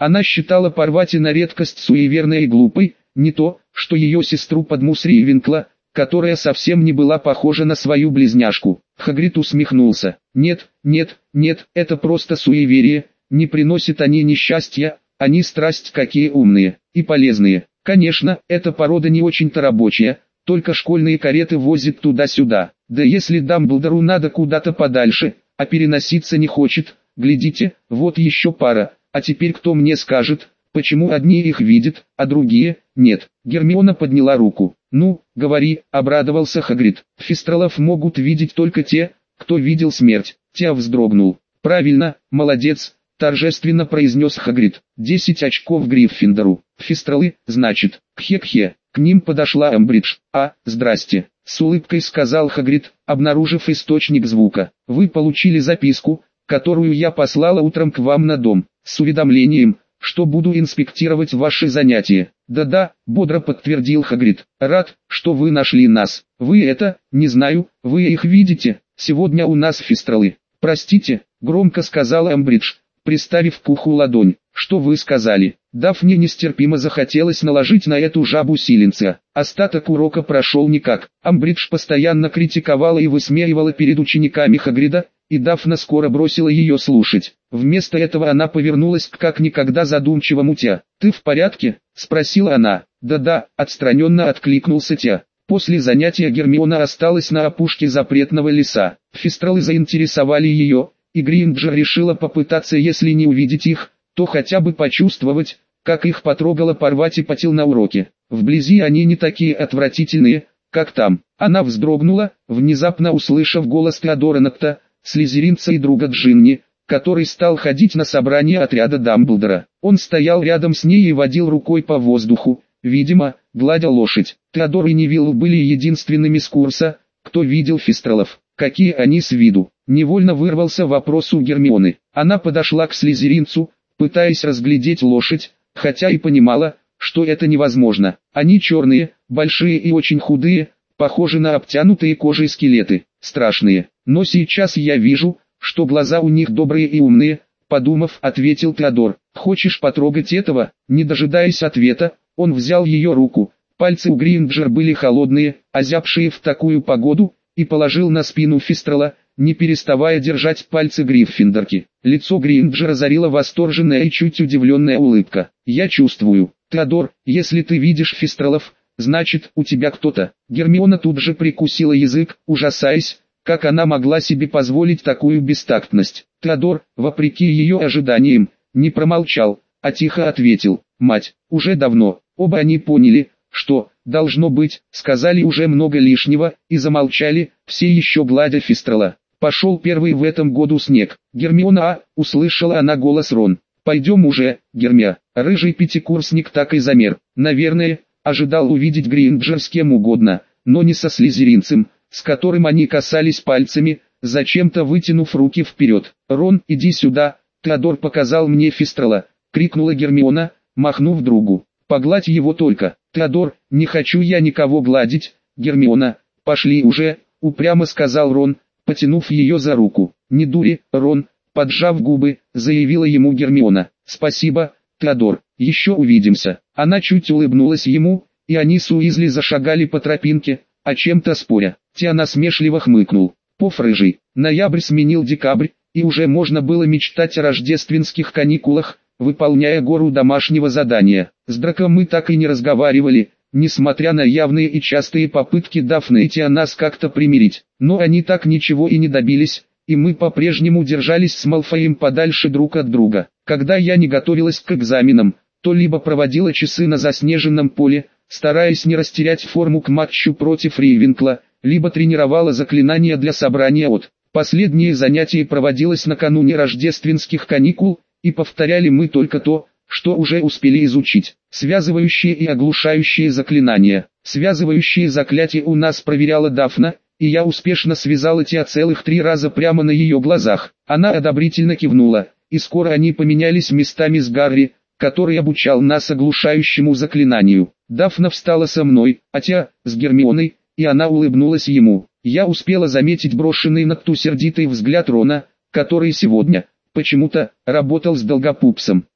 Она считала Парвати на редкость суеверной и глупой, не то, что ее сестру Падму Ривенкла, которая совсем не была похожа на свою близняшку. Хагрид усмехнулся. Нет, нет, нет, это просто суеверие, не приносят они несчастья, они страсть какие умные и полезные. Конечно, эта порода не очень-то рабочая, только школьные кареты возят туда-сюда. Да если Дамблдору надо куда-то подальше, а переноситься не хочет, глядите, вот еще пара, а теперь кто мне скажет, почему одни их видят, а другие нет? Гермиона подняла руку. Ну, говори, обрадовался Хагрид. Фистралов могут видеть только те, кто видел смерть. Тя вздрогнул. Правильно, молодец, торжественно произнес Хагрид. Десять очков Гриффиндору. Фистралы, значит, кхе-кхе. К ним подошла Эмбридж. А, здрасте, с улыбкой сказал Хагрид, обнаружив источник звука. Вы получили записку, которую я послала утром к вам на дом, с уведомлением, что буду инспектировать ваши занятия. Да-да, бодро подтвердил Хагрид. Рад, что вы нашли нас. Вы это, не знаю, вы их видите? Сегодня у нас фистралы. Простите, громко сказала Эмбридж, приставив к уху ладонь. Что вы сказали? Дафне нестерпимо захотелось наложить на эту жабу силенца. Остаток урока прошел никак. Эмбридж постоянно критиковала и высмеивала перед учениками Хагрида, и Дафна скоро бросила ее слушать. Вместо этого она повернулась к как никогда задумчивому Тя. «Ты в порядке?» – спросила она. «Да-да», – отстраненно откликнулся Тя. После занятия Гермиона осталась на опушке запретного леса. Фистралы заинтересовали ее, и Гринджер решила попытаться, если не увидеть их, то хотя бы почувствовать, как их потрогала Парвати Патил на уроке. Вблизи они не такие отвратительные, как там. Она вздрогнула, внезапно услышав голос Теодора Нокта, слизеринца и друга Джинни, который стал ходить на собрание отряда Дамблдора. Он стоял рядом с ней и водил рукой по воздуху, видимо, гладя лошадь. Теодор и Невилл были единственными с курса, кто видел фистралов. Какие они с виду? Невольно вырвался вопрос у Гермионы. Она подошла к слизеринцу, пытаясь разглядеть лошадь, хотя и понимала, что это невозможно. Они черные, большие и очень худые, похожи на обтянутые кожей скелеты. Страшные. Но сейчас я вижу, что глаза у них добрые и умные, подумав, ответил Теодор. Хочешь потрогать этого? Не дожидаясь ответа, он взял ее руку. Пальцы у Гринджер были холодные, озябшие в такую погоду, и положил на спину фистрала, не переставая держать пальцы Гриффиндорки. Лицо Гринджер озарила восторженная и чуть удивленная улыбка. «Я чувствую, Теодор, если ты видишь фистралов, значит, у тебя кто-то». Гермиона тут же прикусила язык, ужасаясь, как она могла себе позволить такую бестактность. Теодор, вопреки ее ожиданиям, не промолчал, а тихо ответил: «Мать, уже давно». Оба они поняли, что, должно быть, сказали уже много лишнего, и замолчали, все еще гладя фистрала. Пошел первый в этом году снег. «Гермиона, а!» — услышала она голос Рон. «Пойдем уже, Гермия». Рыжий пятикурсник так и замер. Наверное, ожидал увидеть Гринджер с кем угодно, но не со слизеринцем, с которым они касались пальцами, зачем-то вытянув руки вперед. «Рон, иди сюда!» Теодор показал мне фистрала, крикнула Гермиона, махнув другу. «Погладь его только». «Теодор, не хочу я никого гладить». «Гермиона, пошли уже», упрямо сказал Рон, потянув ее за руку. «Не дури, Рон», поджав губы, заявила ему Гермиона. «Спасибо, Теодор, еще увидимся». Она чуть улыбнулась ему, и они с Уизли зашагали по тропинке, о чем-то споря. Тя насмешливо хмыкнул. Пуф рыжий. Ноябрь сменил декабрь, и уже можно было мечтать о рождественских каникулах, выполняя гору домашнего задания. С Драком мы так и не разговаривали, несмотря на явные и частые попытки Дафны и Тиа нас как-то примирить. Но они так ничего и не добились, и мы по-прежнему держались с Малфоем подальше друг от друга. Когда я не готовилась к экзаменам, то либо проводила часы на заснеженном поле, стараясь не растерять форму к матчу против Ривенкла, либо тренировала заклинания для собрания от. Последнее занятие проводилось накануне рождественских каникул, и повторяли мы только то, что уже успели изучить. Связывающие и оглушающие заклинания. Связывающие заклятия у нас проверяла Дафна, и я успешно связала Тиа целых три раза прямо на ее глазах. Она одобрительно кивнула, и скоро они поменялись местами с Гарри, который обучал нас оглушающему заклинанию. Дафна встала со мной, а Тиа с Гермионой, и она улыбнулась ему. Я успела заметить брошенный на ту сердитый взгляд Рона, который сегодня, почему-то, работал с Долгопупсом.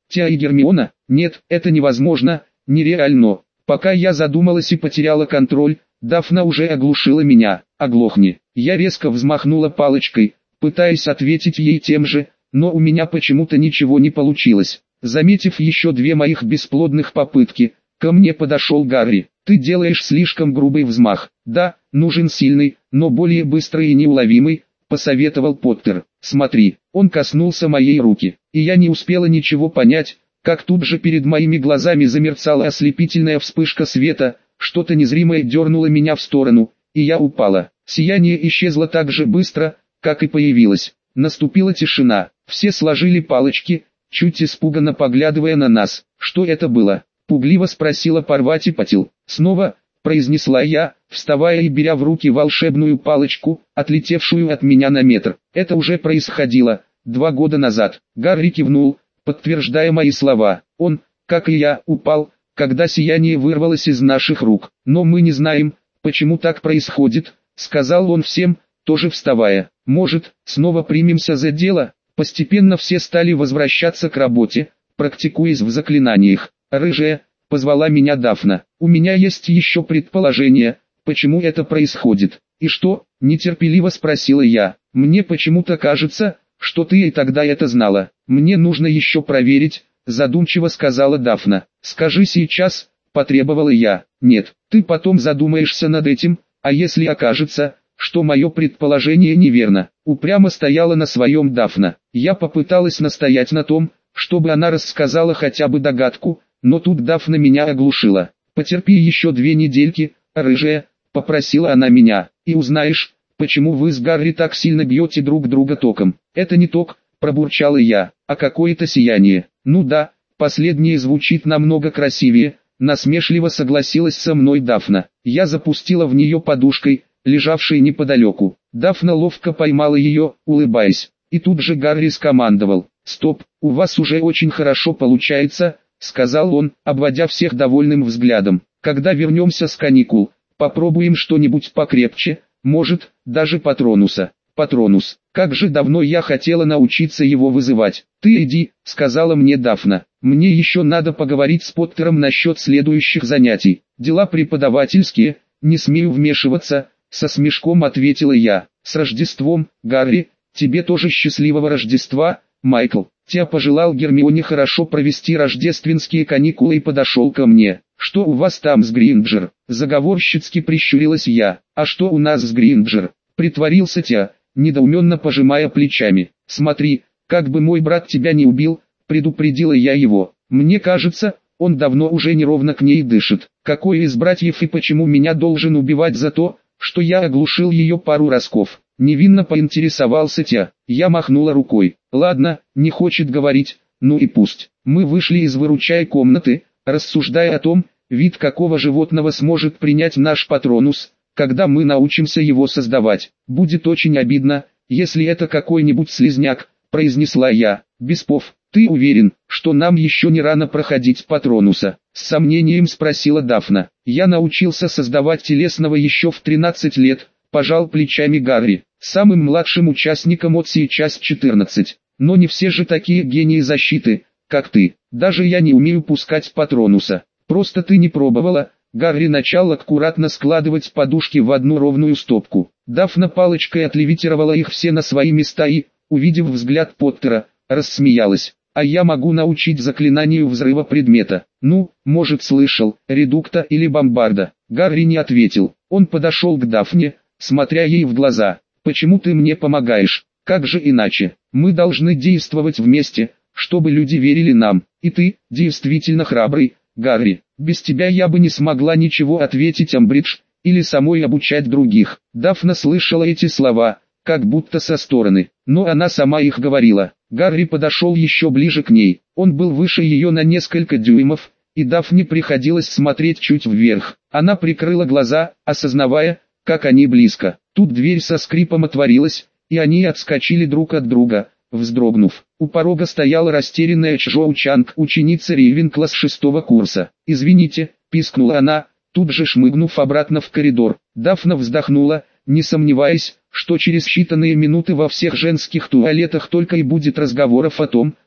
Тиа и Гермиона? Нет, это невозможно, нереально. Пока я задумалась и потеряла контроль, Дафна уже оглушила меня. Оглохни. Я резко взмахнула палочкой, пытаясь ответить ей тем же, но у меня почему-то ничего не получилось. Заметив еще две моих бесплодных попытки, ко мне подошел Гарри. «Ты делаешь слишком грубый взмах. Да, нужен сильный, но более быстрый и неуловимый», — посоветовал Поттер. «Смотри». Он коснулся моей руки, и я не успела ничего понять, как тут же перед моими глазами замерцала ослепительная вспышка света, что-то незримое дернуло меня в сторону, и я упала. Сияние исчезло так же быстро, как и появилось. Наступила тишина, все сложили палочки, чуть испуганно поглядывая на нас. «Что это было?» — пугливо спросила Парвати-Патил. «Снова», — произнесла я, вставая и беря в руки волшебную палочку, отлетевшую от меня на метр. «Это уже происходило два года назад». Гарри кивнул, подтверждая мои слова. Он, как и я, упал, когда сияние вырвалось из наших рук. «Но мы не знаем, почему так происходит», — сказал он всем, тоже вставая. «Может, снова примемся за дело?» Постепенно все стали возвращаться к работе, практикуясь в заклинаниях. «Рыжая», — позвала меня Дафна, — «у меня есть еще предположение, почему это происходит». «И что?» — нетерпеливо спросила я. «Мне почему-то кажется, что ты и тогда это знала. Мне нужно еще проверить», — задумчиво сказала Дафна. «Скажи сейчас», — потребовала я. «Нет, ты потом задумаешься над этим, а если окажется, что мое предположение неверно?» Упрямо стояла на своем Дафна. Я попыталась настоять на том, чтобы она рассказала хотя бы догадку, но тут Дафна меня оглушила. «Потерпи еще две недельки, рыжая», — попросила она меня, — «и узнаешь, почему вы с Гарри так сильно бьете друг друга током». «Это не ток», — пробурчала я, — «а какое-то сияние». «Ну да, последнее звучит намного красивее», — насмешливо согласилась со мной Дафна. Я запустила в нее подушкой, лежавшей неподалеку. Дафна ловко поймала ее, улыбаясь. И тут же Гарри скомандовал: «Стоп, у вас уже очень хорошо получается», — сказал он, обводя всех довольным взглядом. «Когда вернемся с каникул, попробуем что-нибудь покрепче, может, даже Патронуса». «Патронус, как же давно я хотела научиться его вызывать». «Ты иди», — сказала мне Дафна. «Мне еще надо поговорить с Поттером насчет следующих занятий. Дела преподавательские, не смею вмешиваться», — со смешком ответила я. «С Рождеством, Гарри, тебе тоже счастливого Рождества, Майкл». Тя пожелал Гермионе хорошо провести рождественские каникулы и подошел ко мне. «Что у вас там с Гринджер?» Заговорщицки прищурилась я. «А что у нас с Гринджер?» Притворился Тя, недоуменно пожимая плечами. «Смотри, как бы мой брат тебя не убил», предупредила я его. «Мне кажется, он давно уже неровно к ней дышит. Какой из братьев и почему меня должен убивать за то, что я оглушил ее пару разков?» Невинно поинтересовался Тя. Я махнула рукой. «Ладно, не хочет говорить, ну и пусть». Мы вышли из выручай комнаты, рассуждая о том, вид какого животного сможет принять наш Патронус, когда мы научимся его создавать. «Будет очень обидно, если это какой-нибудь слизняк», произнесла я. «Беспов, ты уверен, что нам еще не рано проходить Патронуса?» С сомнением спросила Дафна. «Я научился создавать телесного еще в тринадцать лет», пожал плечами Гарри. «Самым младшим участником от сейчас четырнадцать. Но не все же такие гении защиты, как ты. Даже я не умею пускать Патронуса. Просто ты не пробовала». Гарри начал аккуратно складывать подушки в одну ровную стопку. Дафна палочкой отлевитировала их все на свои места и, увидев взгляд Поттера, рассмеялась. «А я могу научить заклинанию взрыва предмета». «Ну, может, слышал, редукта или бомбарда?» Гарри не ответил. Он подошел к Дафне, смотря ей в глаза. «Почему ты мне помогаешь? Как же иначе? Мы должны действовать вместе, чтобы люди верили нам. И ты, действительно храбрый, Гарри. Без тебя я бы не смогла ничего ответить Амбридж, или самой обучать других». Дафна слышала эти слова, как будто со стороны, но она сама их говорила. Гарри подошел еще ближе к ней. Он был выше ее на несколько дюймов, и Дафне приходилось смотреть чуть вверх. Она прикрыла глаза, осознавая, как они близко. Тут дверь со скрипом отворилась, и они отскочили друг от друга, вздрогнув. У порога стояла растерянная Чжоу Чанг, ученица Рейвенкласс шестого курса. «Извините», — пискнула она, тут же шмыгнув обратно в коридор. Дафна вздохнула, не сомневаясь, что через считанные минуты во всех женских туалетах только и будет разговоров о том,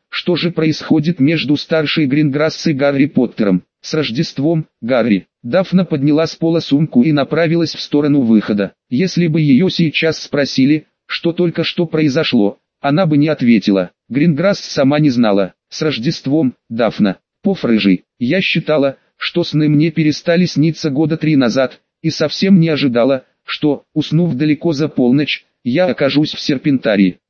что же происходит между старшей Гринграсс и Гарри Поттером. «С Рождеством, Гарри!» Дафна подняла с пола сумку и направилась в сторону выхода. Если бы ее сейчас спросили, что только что произошло, она бы не ответила. Гринграсс сама не знала. «С Рождеством, Дафна!» «Поф, рыжий, я считала, что сны мне перестали сниться года три назад, и совсем не ожидала, что, уснув далеко за полночь, я окажусь в Серпентарии.